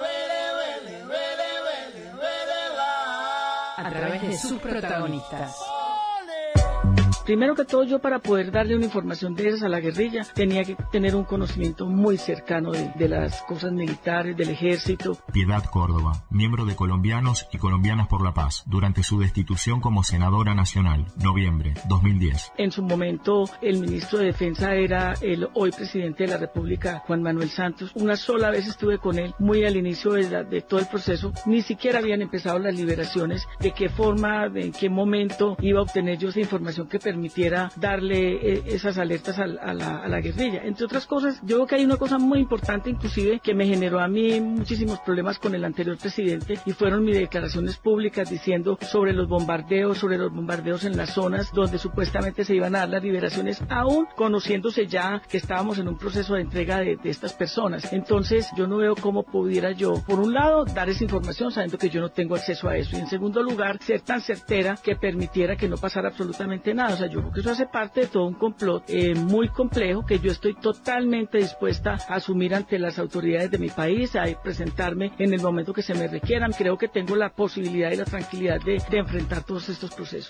Speaker 2: a través de sus protagonistas.
Speaker 3: Primero que todo, yo para poder darle una información de esas a la guerrilla tenía que tener un conocimiento muy cercano de las cosas militares, del ejército.
Speaker 20: Piedad Córdoba, miembro de Colombianos y Colombianas por la Paz, durante su destitución como senadora nacional, noviembre 2010.
Speaker 3: En su momento, el ministro de Defensa era el hoy presidente de la República, Juan Manuel Santos. Una sola vez estuve con él, muy al inicio de todo el proceso. Ni siquiera habían empezado las liberaciones, de qué forma, en qué momento iba a obtener yo esa información que permitiera darle esas alertas a la guerrilla. Entre otras cosas, yo creo que hay una cosa muy importante, inclusive, que me generó a mí muchísimos problemas con el anterior presidente, y fueron mis declaraciones públicas diciendo sobre los bombardeos en las zonas donde supuestamente se iban a dar las liberaciones, aún conociéndose ya que estábamos en un proceso de entrega de estas personas. Entonces, yo no veo cómo pudiera yo, por un lado, dar esa información sabiendo que yo no tengo acceso a eso, y en segundo lugar, ser tan certera que permitiera que no pasara absolutamente nada. O sea, yo creo que eso hace parte de todo un complot muy complejo que yo estoy totalmente dispuesta a asumir ante las autoridades de mi país, a presentarme en el momento que se me requieran. Creo que tengo la posibilidad y la tranquilidad de enfrentar todos estos procesos.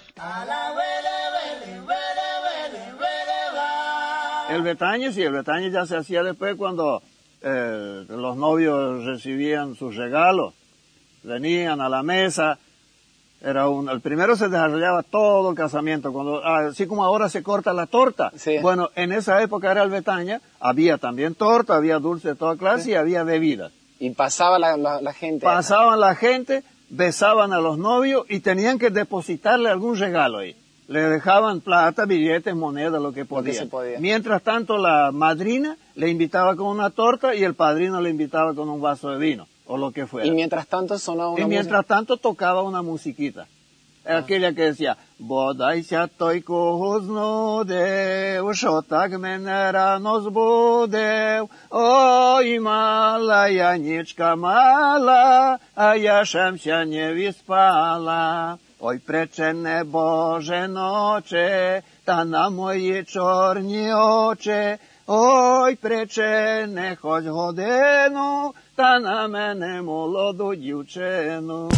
Speaker 10: El Betaño, sí, el Betaño ya se hacía después cuando los novios recibían sus regalos, venían a la mesa. El primero se desarrollaba todo el casamiento, así como ahora se corta la torta. Sí. Bueno, en esa época era el Betaña, había también torta, había dulce de toda clase, sí, y había bebidas.
Speaker 16: Y pasaba la gente.
Speaker 10: Pasaban la gente, besaban a los novios y tenían que depositarle algún regalo ahí. Le dejaban plata, billetes, monedas, lo que podían. Mientras tanto, la madrina le invitaba con una torta y el padrino le invitaba con un vaso de vino, o lo que fuera.
Speaker 16: Y mientras tanto sonaba una música.
Speaker 10: Y mientras tanto tocaba una musiquita. Aquella que decía, Bodai siatoi kuhuznodeu, shotak menera nos bodeu, oi mala, Janička mala, a ja šemša ne vispala. Ой, пречене Боже ноче, та на мої чорні очі. Ой, пречене хоч годину, та на мене молоду дівчину.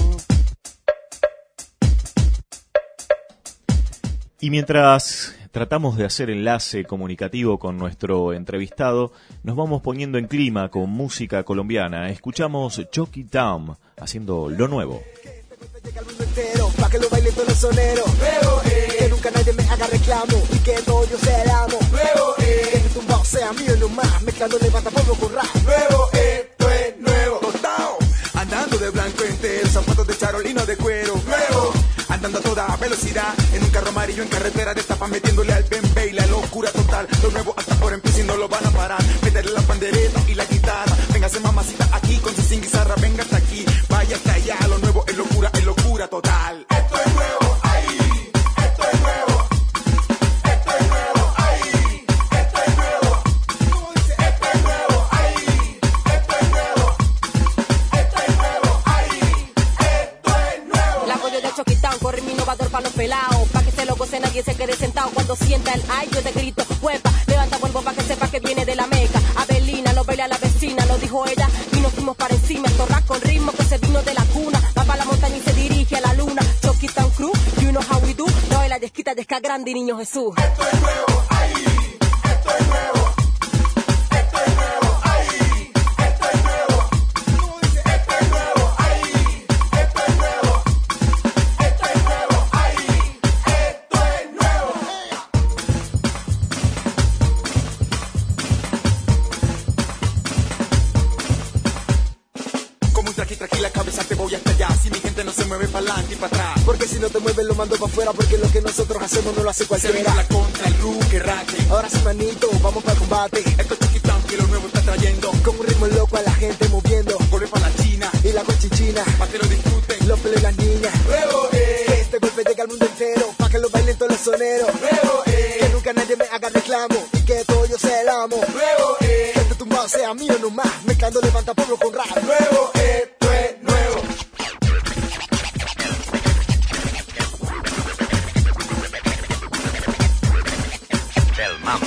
Speaker 1: Y mientras tratamos de hacer enlace comunicativo con nuestro entrevistado, nos vamos poniendo en clima con música colombiana. Escuchamos Chucky Town haciendo Lo Nuevo.
Speaker 5: Pa' que lo bailen todos los soneros. Que nunca nadie me haga reclamo y que todo yo sea el amo. Que este tumbao sea mío y no más, mezclando levanta polvo con rap. Esto es nuevo. Andando de blanco entero, zapatos de charolino de cuero. Andando a toda velocidad en un carro amarillo en carretera de tapa, metiéndole al bembe y la locura total. Lo nuevo hasta por empiezo y no lo van a parar. Meterle la pandereta y la guitarra. Véngase mamacita aquí con su sin guitarra. Venga hasta aquí, vaya hasta allá. Lo nuevo es locura total. Esto es nuevo, ahí. Esto es nuevo. Esto es nuevo, ahí. Esto es nuevo. ¿Cómo dice? Esto es nuevo, ahí. Esto es nuevo. Esto es nuevo, ahí. Esto es nuevo.
Speaker 8: La pollo de Chucky Town, corre mi innovador pa' los pelados. Pa' que se lo goce, nadie se quede sentado. Cuando sienta el ay, yo te grito, huepa. Levanta vuelvo pa' que sepa que viene de la meca. Abelina, lo baila la vecina, lo dijo ella. Y nos fuimos para encima, torra con ritmo que se vino de la cuna. Va pa' la montaña y se dirige a la luna. Chucky Town Crew, you know how we do. No es la yesquita de Esca Grande y Niño Jesús.
Speaker 5: Esto es nuevo, ahí. Esto es nuevo. Esto es nuevo, ahí. Esto es nuevo. ¿Cómo dice? Esto es nuevo, ahí. Esto es nuevo. Esto es nuevo, ahí. Esto es nuevo. Como un traqui, la cabeza te voy hasta allá. Si mi gente no se mueve para adelante y para atrás. Porque si no te mueves lo mando para afuera. Porque lo que nosotros hacemos no lo hace cualquiera. Se la contra el que raque. Ahora sí, manito, vamos para el combate. Esto es Chucky Town que lo nuevo está trayendo. Con un ritmo loco a la gente moviendo. Vuelve para la China y la cochichina. Pa' que lo disfruten los pelos y las niñas. Nuevo, que este golpe llega al mundo entero. Pa' que lo bailen todos los soneros. Nuevo, que nunca nadie me haga reclamo. Y que todo yo sea el amo. Nuevo, que este tumbao sea mío no más. Mezclando levanta pueblo con rap. Nuevo, esto es nuevo.
Speaker 21: El mambo.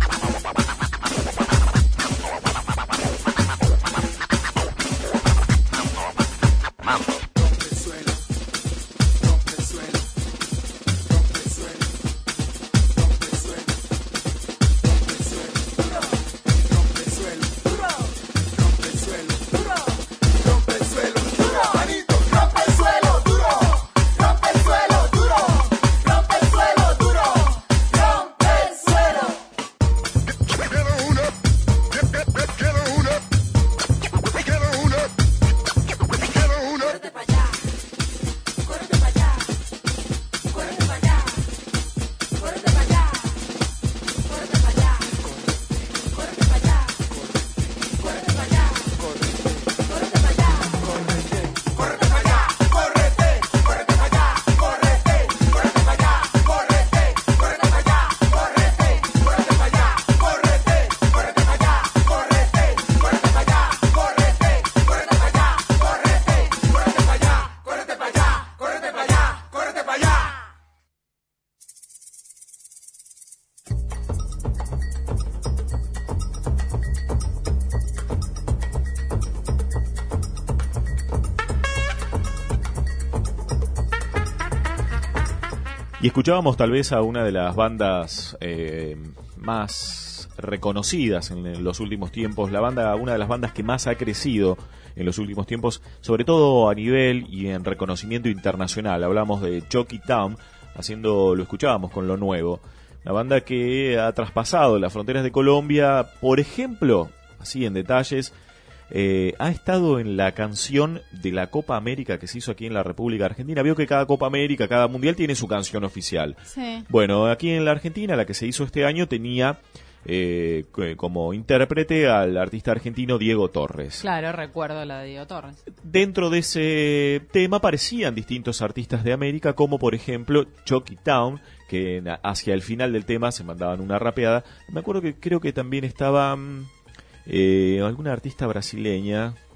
Speaker 21: Mambo.
Speaker 5: Rompe el suelo, rompe el suelo, rompe el suelo, rompe el suelo, rompe el suelo, rompe el suelo, rompe el suelo, rompe el suelo, manito, rompe el suelo, duro, rompe el suelo, duro, rompe el suelo, duro, rompe el suelo. Córrete pa' allá, córrete pa' allá, córrete pa' allá, córrete pa' allá, córrete pa' allá, córrete pa' allá, córrete pa' allá, córrete pa' allá, córrete pa' allá, córrete, córrete pa' allá, córrete, córrete pa' allá, córrete, córrete pa' allá, córrete, córrete pa' allá, córrete, córrete pa' allá, córrete, córrete pa' allá, córrete, córrete pa' allá, córrete, córrete pa' allá, córrete pa' allá, córrete pa' allá, córrete pa' allá.
Speaker 1: Y escuchábamos tal vez a una de las bandas más reconocidas en los últimos tiempos, una de las bandas que más ha crecido en los últimos tiempos, sobre todo a nivel y en reconocimiento internacional. Hablamos de Chucky Town, lo escuchábamos con Lo Nuevo, una banda que ha traspasado las fronteras de Colombia, por ejemplo, así en detalles. Ha estado en la canción de la Copa América que se hizo aquí en la República Argentina. Vio que cada Copa América, cada Mundial tiene su canción oficial.
Speaker 2: Sí.
Speaker 1: Bueno, aquí en la Argentina, la que se hizo este año, tenía como intérprete al artista argentino Diego Torres.
Speaker 2: Claro, recuerdo la de Diego Torres.
Speaker 1: Dentro de ese tema aparecían distintos artistas de América, como por ejemplo Chucky Town, que hacia el final del tema se mandaban una rapeada. Me acuerdo que creo que también estaba alguna artista brasileña,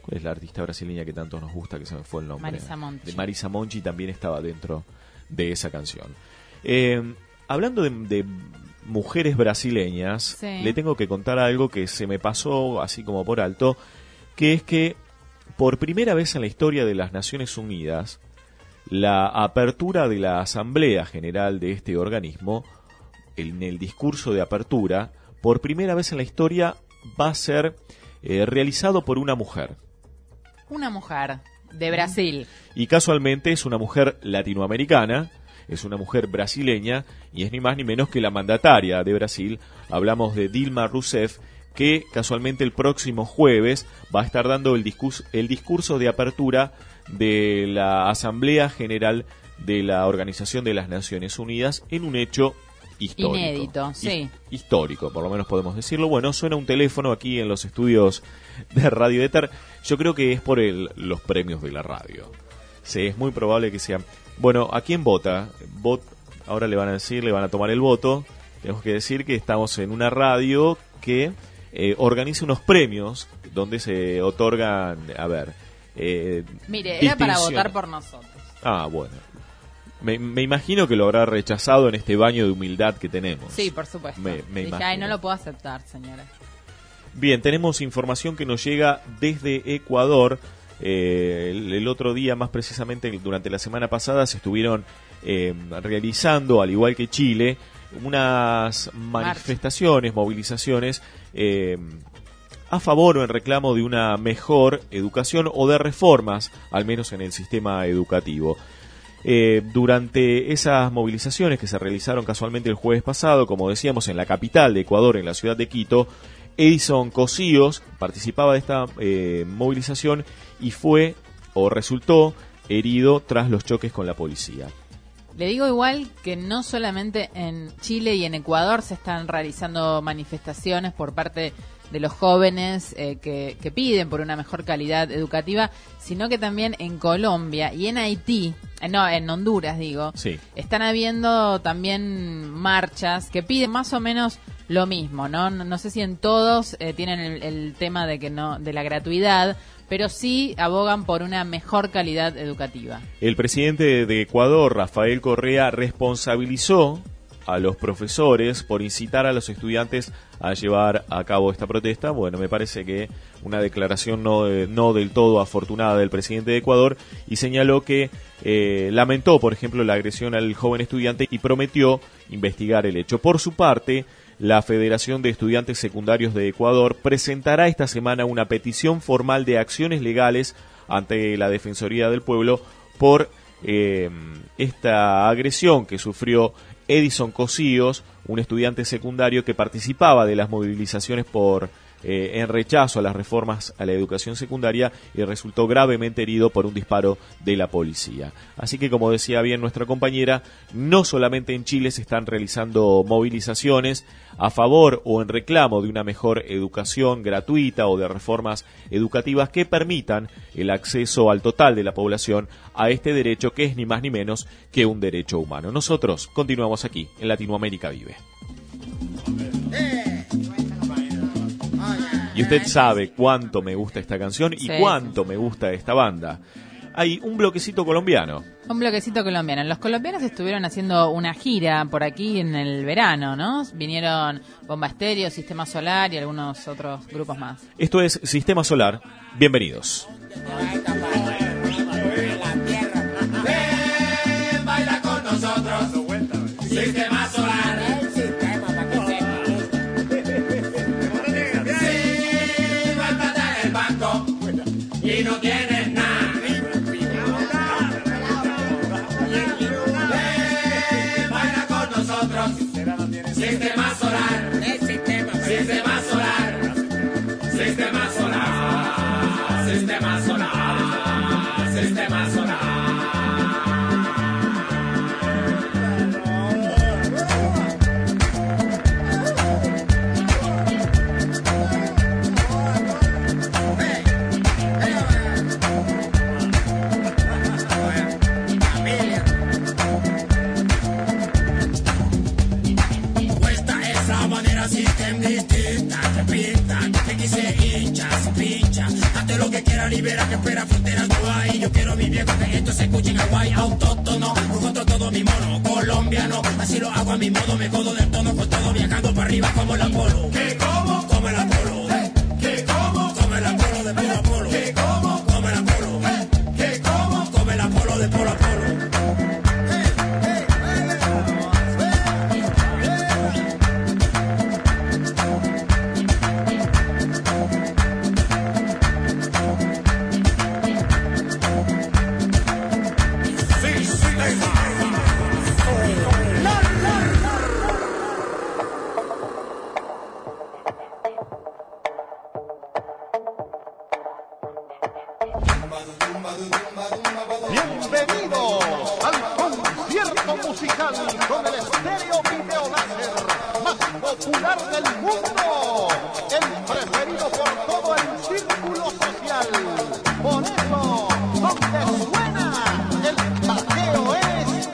Speaker 1: ¿Cuál es la artista brasileña que tanto nos gusta, que se me fue el nombre?
Speaker 2: Marisa Monti.
Speaker 1: De Marisa Monti también estaba dentro de esa canción. Hablando de mujeres brasileñas,
Speaker 2: sí,
Speaker 1: le tengo que contar algo que se me pasó así como por alto, que es que por primera vez en la historia de las Naciones Unidas, la apertura de la Asamblea General de este organismo, en el discurso de apertura, por primera vez en la historia va a ser realizado por una mujer.
Speaker 2: Una mujer de Brasil.
Speaker 1: Y casualmente es una mujer latinoamericana, es una mujer brasileña, y es ni más ni menos que la mandataria de Brasil. Hablamos de Dilma Rousseff, que casualmente el próximo jueves va a estar dando el discurso de apertura de la Asamblea General de la Organización de las Naciones Unidas, en un hecho histórico.
Speaker 2: Inédito, sí.
Speaker 1: Histórico, por lo menos podemos decirlo. Bueno, suena un teléfono aquí en los estudios de Radio Éter. Yo creo que es por los premios de la radio. Sí, es muy probable que sea. Bueno, ¿a quién vota? Ahora le van a decir, le van a tomar el voto. Tenemos que decir que estamos en una radio que organiza unos premios donde se otorgan, a ver...
Speaker 2: Mire, era para votar por nosotros.
Speaker 1: Ah, bueno. Me imagino que lo habrá rechazado en este baño de humildad que tenemos.
Speaker 2: Sí, por supuesto. Dije, ay, no lo puedo aceptar, señora.
Speaker 1: Bien, tenemos información que nos llega desde Ecuador. El otro día, más precisamente durante la semana pasada, se estuvieron realizando, al igual que Chile, unas manifestaciones, movilizaciones a favor o en reclamo de una mejor educación o de reformas, al menos en el sistema educativo. Durante esas movilizaciones que se realizaron casualmente el jueves pasado, como decíamos, en la capital de Ecuador, en la ciudad de Quito, Edison Cosíos participaba de esta movilización y fue o resultó herido tras los choques con la policía.
Speaker 2: Le digo igual que no solamente en Chile y en Ecuador se están realizando manifestaciones por parte de los jóvenes que piden por una mejor calidad educativa, sino que también en Colombia y en Haití, en Honduras digo,
Speaker 1: sí,
Speaker 2: están habiendo también marchas que piden más o menos lo mismo, no sé si en todos tienen el tema de que no, de la gratuidad, pero sí abogan por una mejor calidad educativa.
Speaker 1: El presidente de Ecuador, Rafael Correa, responsabilizó a los profesores por incitar a los estudiantes a llevar a cabo esta protesta. Bueno, me parece que una declaración no del todo afortunada del presidente de Ecuador, y señaló que lamentó, por ejemplo, la agresión al joven estudiante y prometió investigar el hecho. Por su parte, la Federación de Estudiantes Secundarios de Ecuador presentará esta semana una petición formal de acciones legales ante la Defensoría del Pueblo por esta agresión que sufrió Edison Cosíos, un estudiante secundario que participaba de las movilizaciones en rechazo a las reformas a la educación secundaria y resultó gravemente herido por un disparo de la policía. Así que, como decía bien nuestra compañera, no solamente en Chile se están realizando movilizaciones a favor o en reclamo de una mejor educación gratuita o de reformas educativas que permitan el acceso al total de la población a este derecho, que es ni más ni menos que un derecho humano. Nosotros continuamos aquí en Latinoamérica Vive. Y usted sabe cuánto me gusta esta canción y cuánto me gusta esta banda. Hay un bloquecito colombiano.
Speaker 2: Un bloquecito colombiano. Los colombianos estuvieron haciendo una gira por aquí en el verano, ¿no? Vinieron Bomba Estéreo, Sistema Solar y algunos otros grupos más.
Speaker 1: Esto es Sistema Solar. Bienvenidos.
Speaker 7: Ven, baila con nosotros. Sistema Solar. Y no tienes nada. Baila con nosotros. Sistema Solar. Sistema Solar. Sistema Solar. Sistema Solar. Sistema Solar. Distinta, te pinta, te quise hincha, pincha, hazte lo que quieras.
Speaker 4: frontera libera que espera frontera no hay. Yo quiero mi viejo que esto se escuche en Hawái. Autóctono, nosotros todo mi mono, colombiano. Así lo hago a mi modo, me codo del tono con todo viajando para arriba como el Apolo. ¿Qué como? Como el Apolo. ¿Qué como? Como el Apolo de polo a polo. ¿Qué como? Como el Apolo. ¿Qué como? Como el Apolo de polo a polo.
Speaker 6: Bienvenidos al concierto musical con el estéreo video láser más popular del mundo, el preferido por todo el círculo social. Por eso, donde suena el bateo es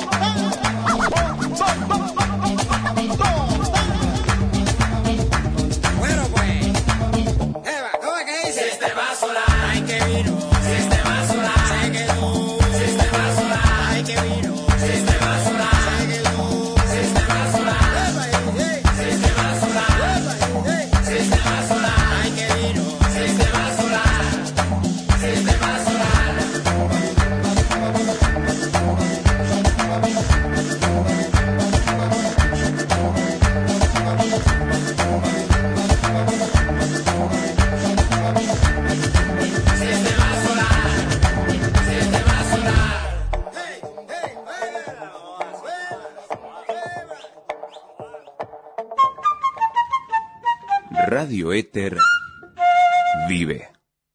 Speaker 4: Bueno pues, Eva, ¿cómo es que dice? Sistema solar, ay que vino. Sistema solar, se quedó. Sistema solar, ay que vino. Sistema solar, se quedó. Sistema solar, sistema solar, sistema solar, ay que vino. Sistema solar, sistema solar.
Speaker 11: Radio Éter vive.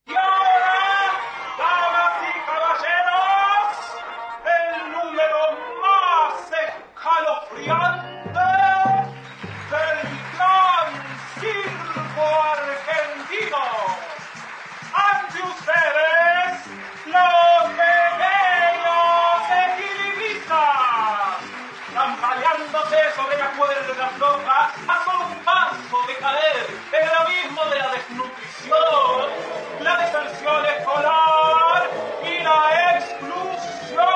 Speaker 13: Damas y caballeros, el número más escalofriante del gran circo argentino. Ante ustedes, los pequeños equilibristas, tambaleándose sobre la cuerda floja a solo un paso de caer en el abismo de la desnutrición, la deserción escolar y la exclusión.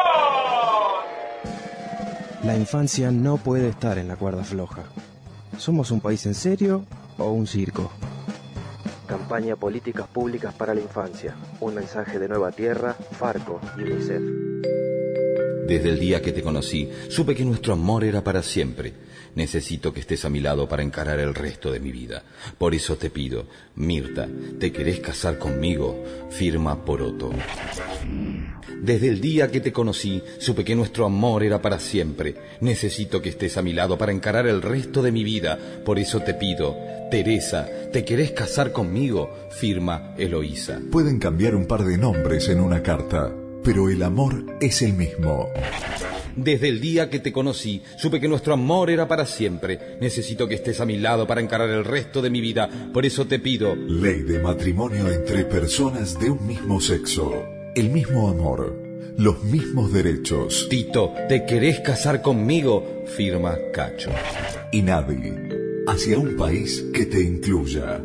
Speaker 15: La infancia no puede estar en la cuerda floja. ¿Somos un país en serio o un circo? Campaña Políticas Públicas para la Infancia. Un mensaje de Nueva Tierra, Farco y UNICEF.
Speaker 9: Desde el día que te conocí, supe que nuestro amor era para siempre. Necesito que estés a mi lado para encarar el resto de mi vida. Por eso te pido, Mirta, ¿te querés casar conmigo? Firma Poroto. Desde el día que te conocí, supe que nuestro amor era para siempre. Necesito que estés a mi lado para encarar el resto de mi vida. Por eso te pido, Teresa, ¿te querés casar conmigo? Firma Eloísa.
Speaker 24: Pueden cambiar un par de nombres en una carta, pero el amor es el mismo.
Speaker 9: Desde el día que te conocí, supe que nuestro amor era para siempre. Necesito que estés a mi lado para encarar el resto de mi vida. Por eso te pido...
Speaker 24: Ley de matrimonio entre personas de un mismo sexo. El mismo amor. Los mismos derechos.
Speaker 9: Tito, ¿te querés casar conmigo? Firma Cacho.
Speaker 24: Y nadie. Hacia un país que te incluya.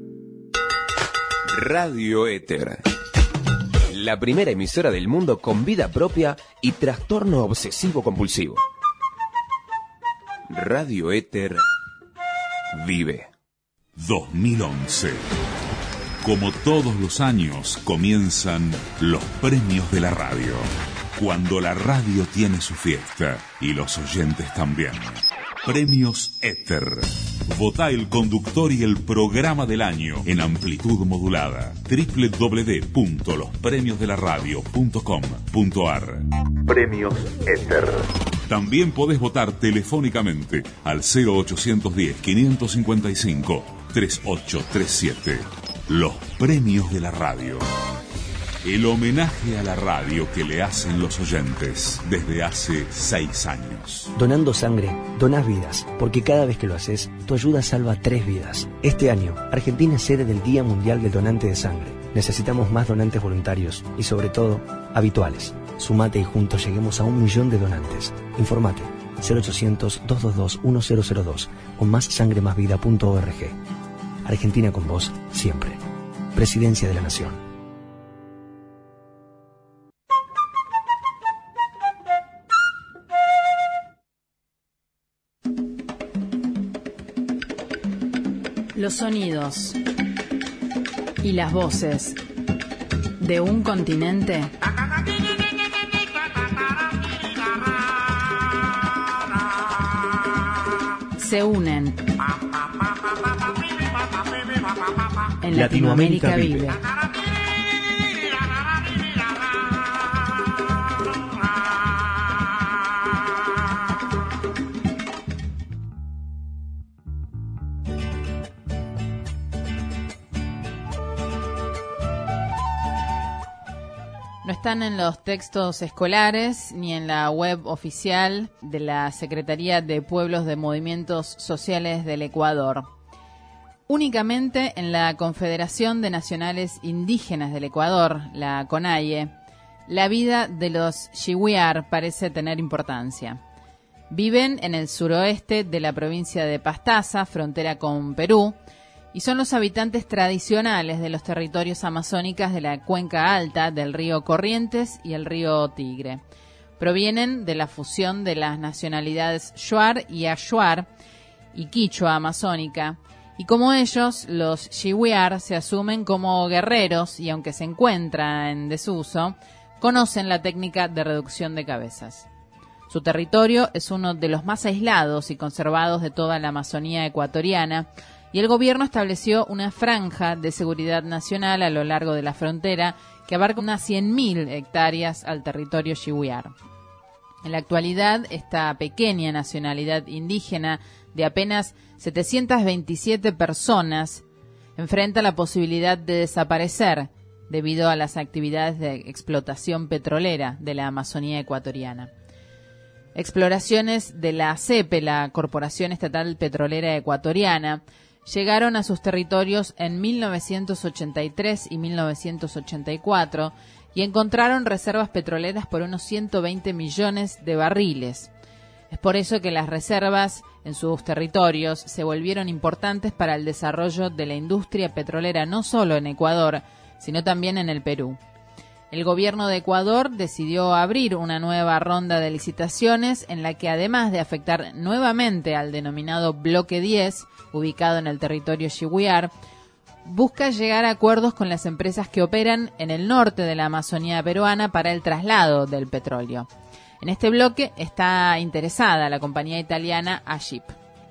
Speaker 11: Radio Éter. La primera emisora del mundo con vida propia y trastorno obsesivo compulsivo. Radio Éter vive.
Speaker 19: 2011. Como todos los años, comienzan los premios de la radio. Cuando la radio tiene su fiesta y los oyentes también. Premios Éter. Vota el conductor y el programa del año en amplitud modulada. www.lospremiosdelaradio.com.ar. Premios Éter. También podés votar telefónicamente al 0810-555-3837. Los premios de la radio. El homenaje a la radio que le hacen los oyentes desde hace 6 años.
Speaker 25: Donando sangre, donás vidas, porque cada vez que lo haces, tu ayuda salva 3 vidas. Este año, Argentina es sede del Día Mundial del Donante de Sangre. Necesitamos más donantes voluntarios y, sobre todo, habituales. Sumate y juntos lleguemos a 1 millón de donantes. Informate 0800-222-1002 o mássangremasvida.org. Argentina con vos, siempre. Presidencia de la Nación.
Speaker 2: Los sonidos y las voces de un continente se unen en Latinoamérica Vive. No están en los textos escolares ni en la web oficial de la Secretaría de Pueblos de Movimientos Sociales del Ecuador. Únicamente en la Confederación de Nacionales Indígenas del Ecuador, la CONAIE, la vida de los Xiwiar parece tener importancia. Viven en el suroeste de la provincia de Pastaza, frontera con Perú, y son los habitantes tradicionales de los territorios amazónicos de la cuenca alta del río Corrientes y el río Tigre. Provienen de la fusión de las nacionalidades Shuar y Ashuar y Quichua amazónica, y como ellos, los Xiwiar se asumen como guerreros y aunque se encuentran en desuso, conocen la técnica de reducción de cabezas. Su territorio es uno de los más aislados y conservados de toda la Amazonía ecuatoriana, y el gobierno estableció una franja de seguridad nacional a lo largo de la frontera que abarca unas 100.000 hectáreas al territorio Xiwiar. En la actualidad, esta pequeña nacionalidad indígena de apenas 727 personas enfrenta la posibilidad de desaparecer debido a las actividades de explotación petrolera de la Amazonía ecuatoriana. Exploraciones de la CEPE, la Corporación Estatal Petrolera Ecuatoriana, llegaron a sus territorios en 1983 y 1984 y encontraron reservas petroleras por unos 120 millones de barriles. Es por eso que las reservas en sus territorios se volvieron importantes para el desarrollo de la industria petrolera no solo en Ecuador, sino también en el Perú. El gobierno de Ecuador decidió abrir una nueva ronda de licitaciones en la que, además de afectar nuevamente al denominado Bloque 10, ubicado en el territorio Xiwiar, busca llegar a acuerdos con las empresas que operan en el norte de la Amazonía peruana para el traslado del petróleo. En este bloque está interesada la compañía italiana Agip.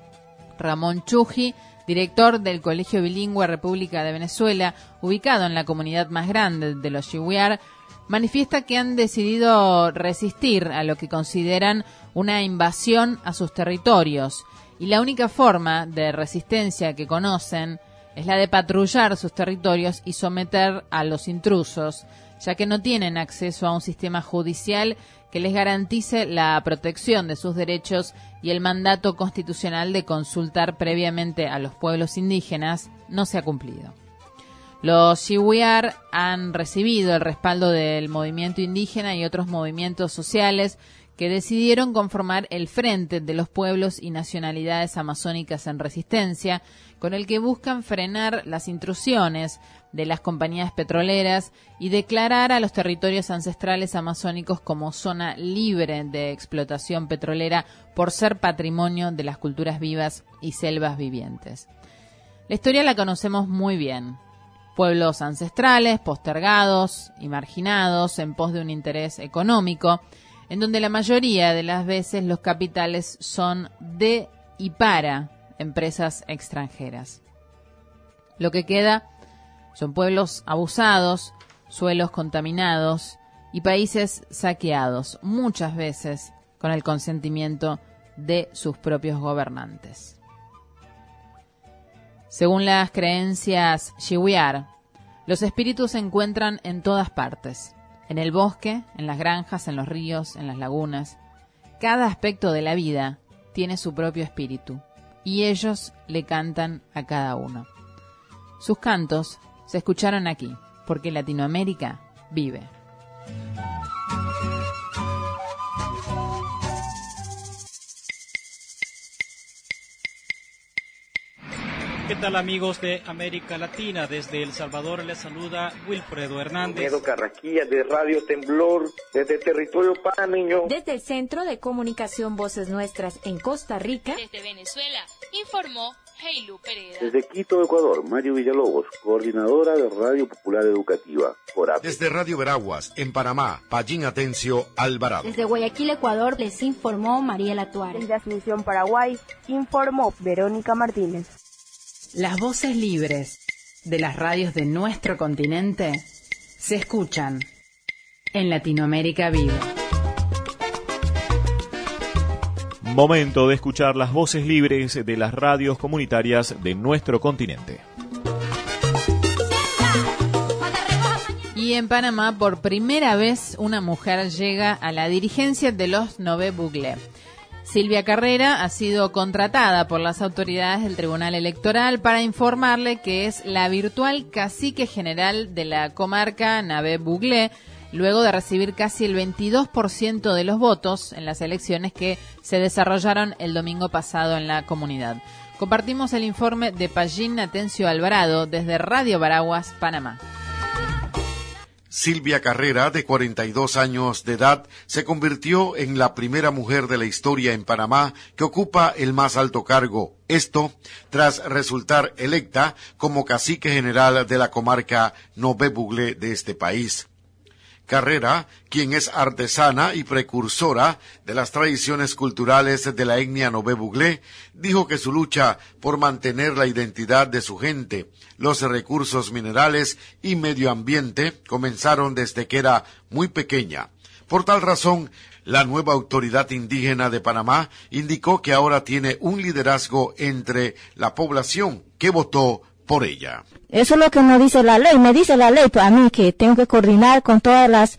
Speaker 2: Ramón Chuji, director del Colegio Bilingüe República de Venezuela, ubicado en la comunidad más grande de los Xiwiar, manifiesta que han decidido resistir a lo que consideran una invasión a sus territorios, y la única forma de resistencia que conocen es la de patrullar sus territorios y someter a los intrusos, ya que no tienen acceso a un sistema judicial que les garantice la protección de sus derechos, y el mandato constitucional de consultar previamente a los pueblos indígenas no se ha cumplido. Los Xiwiar han recibido el respaldo del movimiento indígena y otros movimientos sociales que decidieron conformar el Frente de los Pueblos y Nacionalidades Amazónicas en Resistencia, con el que buscan frenar las intrusiones de las compañías petroleras y declarar a los territorios ancestrales amazónicos como zona libre de explotación petrolera por ser patrimonio de las culturas vivas y selvas vivientes. La historia la conocemos muy bien. Pueblos ancestrales, postergados y marginados en pos de un interés económico, en donde la mayoría de las veces los capitales son de y para empresas extranjeras. Lo que queda son pueblos abusados, suelos contaminados y países saqueados, muchas veces con el consentimiento de sus propios gobernantes. Según las creencias Xiwiar, los espíritus se encuentran en todas partes. En el bosque, en las granjas, en los ríos, en las lagunas. Cada aspecto de la vida tiene su propio espíritu, y ellos le cantan a cada uno. Sus cantos se escucharon aquí, porque Latinoamérica vive.
Speaker 12: ¿Qué tal, amigos de América Latina? Desde El Salvador les saluda Wilfredo Hernández.
Speaker 14: Pedro Carraquilla de Radio Temblor, desde el territorio panameño.
Speaker 18: Desde el Centro de Comunicación Voces Nuestras en Costa Rica.
Speaker 22: Desde Venezuela, informó
Speaker 17: Heilu Pereda.
Speaker 14: Desde Quito, Ecuador, Mario Villalobos, coordinadora de Radio Popular Educativa, CORAP.
Speaker 18: Desde Radio Veraguas, en Panamá, Pallín Atencio Alvarado.
Speaker 20: Desde Guayaquil, Ecuador, les informó Mariela Tuárez.
Speaker 22: Desde Asunción, Paraguay, informó Verónica Martínez.
Speaker 2: Las voces libres de las radios de nuestro continente se escuchan en Latinoamérica Vive.
Speaker 1: Momento de escuchar las voces libres de las radios comunitarias de nuestro continente.
Speaker 2: Y en Panamá, por primera vez, una mujer llega a la dirigencia de los Nové Buglé. Silvia Carrera ha sido contratada por las autoridades del Tribunal Electoral para informarle que es la virtual cacique general de la comarca Nové Buglé, luego de recibir casi el 22% de los votos en las elecciones que se desarrollaron el domingo pasado en la comunidad. Compartimos el informe de Pallín Atencio Alvarado desde Radio Veraguas, Panamá.
Speaker 18: Silvia Carrera, de 42 años de edad, se convirtió en la primera mujer de la historia en Panamá que ocupa el más alto cargo. Esto tras resultar electa como cacique general de la comarca Nové Buglé de este país. Carrera, quien es artesana y precursora de las tradiciones culturales de la etnia Nové Buglé, dijo que su lucha por mantener la identidad de su gente, los recursos minerales y medio ambiente comenzaron desde que era muy pequeña. Por tal razón, la nueva autoridad indígena de Panamá indicó que ahora tiene un liderazgo entre la población que votó por ella.
Speaker 20: Eso es lo que nos dice la ley. Me dice la ley a mí que tengo que coordinar con todas las,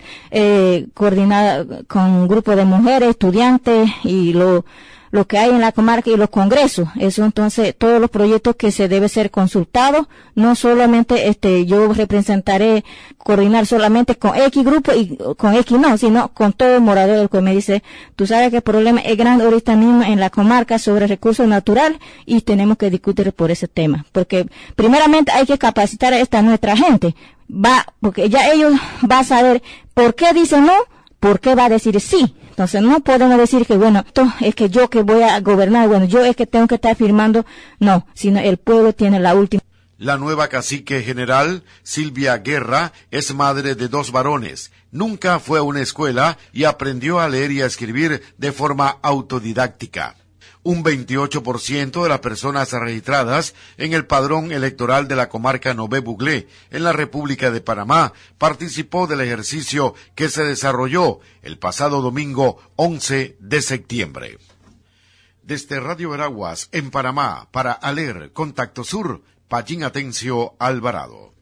Speaker 20: con un grupo de mujeres, estudiantes y lo que hay en la comarca y los congresos. Eso entonces, todos los proyectos que se debe ser consultados, no solamente yo representaré, coordinar solamente con X grupo y con X no, sino con todo el morador que me dice, tú sabes que el problema es grande ahorita mismo en la comarca sobre recursos naturales y tenemos que discutir por ese tema. Porque primeramente hay que capacitar a esta nuestra gente. Porque ya ellos van a saber por qué dicen no, por qué va a decir sí. Entonces no podemos decir que bueno, esto es que yo que voy a gobernar, bueno, yo es que tengo que estar firmando, no, sino el pueblo tiene la última.
Speaker 18: La nueva cacique general, Silvia Guerra, es madre de 2 varones. Nunca fue a una escuela y aprendió a leer y a escribir de forma autodidáctica. Un 28% de las personas registradas en el padrón electoral de la comarca Nové Buglé, en la República de Panamá, participó del ejercicio que se desarrolló el pasado domingo 11 de septiembre. Desde Radio Veraguas, en Panamá, para ALER Contacto Sur, Pallín Atencio Alvarado.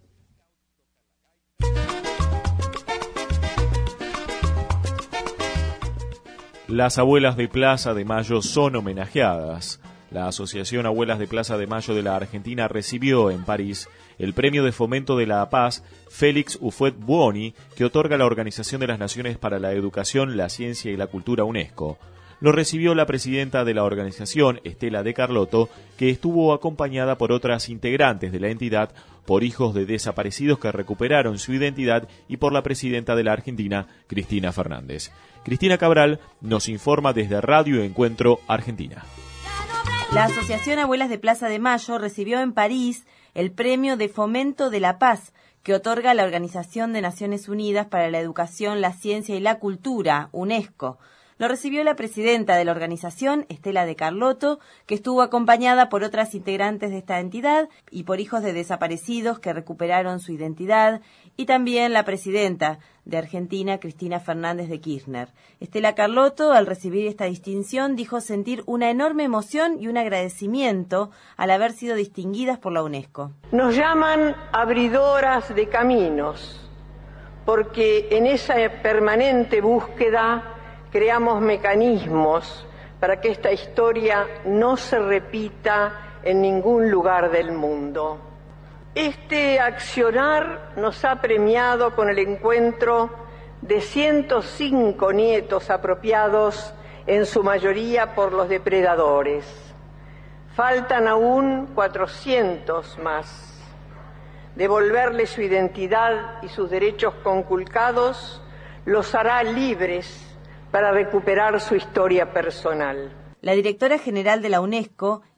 Speaker 1: Las abuelas de Plaza de Mayo son homenajeadas. La Asociación Abuelas de Plaza de Mayo de la Argentina recibió en París el Premio de Fomento de la Paz Félix Houphouët-Boigny, que otorga la Organización de las Naciones para la Educación, la Ciencia y la Cultura UNESCO. Lo recibió la presidenta de la organización, Estela de Carlotto, que estuvo acompañada por otras integrantes de la entidad, por hijos de desaparecidos que recuperaron su identidad y por la presidenta de la Argentina, Cristina Fernández. Cristina Cabral nos informa desde Radio Encuentro Argentina.
Speaker 23: La Asociación Abuelas de Plaza de Mayo recibió en París el Premio de Fomento de la Paz, que otorga la Organización de Naciones Unidas para la Educación, la Ciencia y la Cultura, UNESCO. Lo recibió la presidenta de la organización, Estela de Carlotto, que estuvo acompañada por otras integrantes de esta entidad y por hijos de desaparecidos que recuperaron su identidad, y también la presidenta de Argentina, Cristina Fernández de Kirchner. Estela Carlotto, al recibir esta distinción, dijo sentir una enorme emoción y un agradecimiento al haber sido distinguidas por la UNESCO.
Speaker 26: Nos llaman abridoras de caminos, porque en esa permanente búsqueda creamos mecanismos para que esta historia no se repita en ningún lugar del mundo. Este accionar nos ha premiado con el encuentro de 105 nietos apropiados, en su mayoría por los depredadores. Faltan aún 400 más. Devolverle su identidad y sus derechos conculcados los hará libres para recuperar su historia personal.
Speaker 23: La directora general de la UNESCO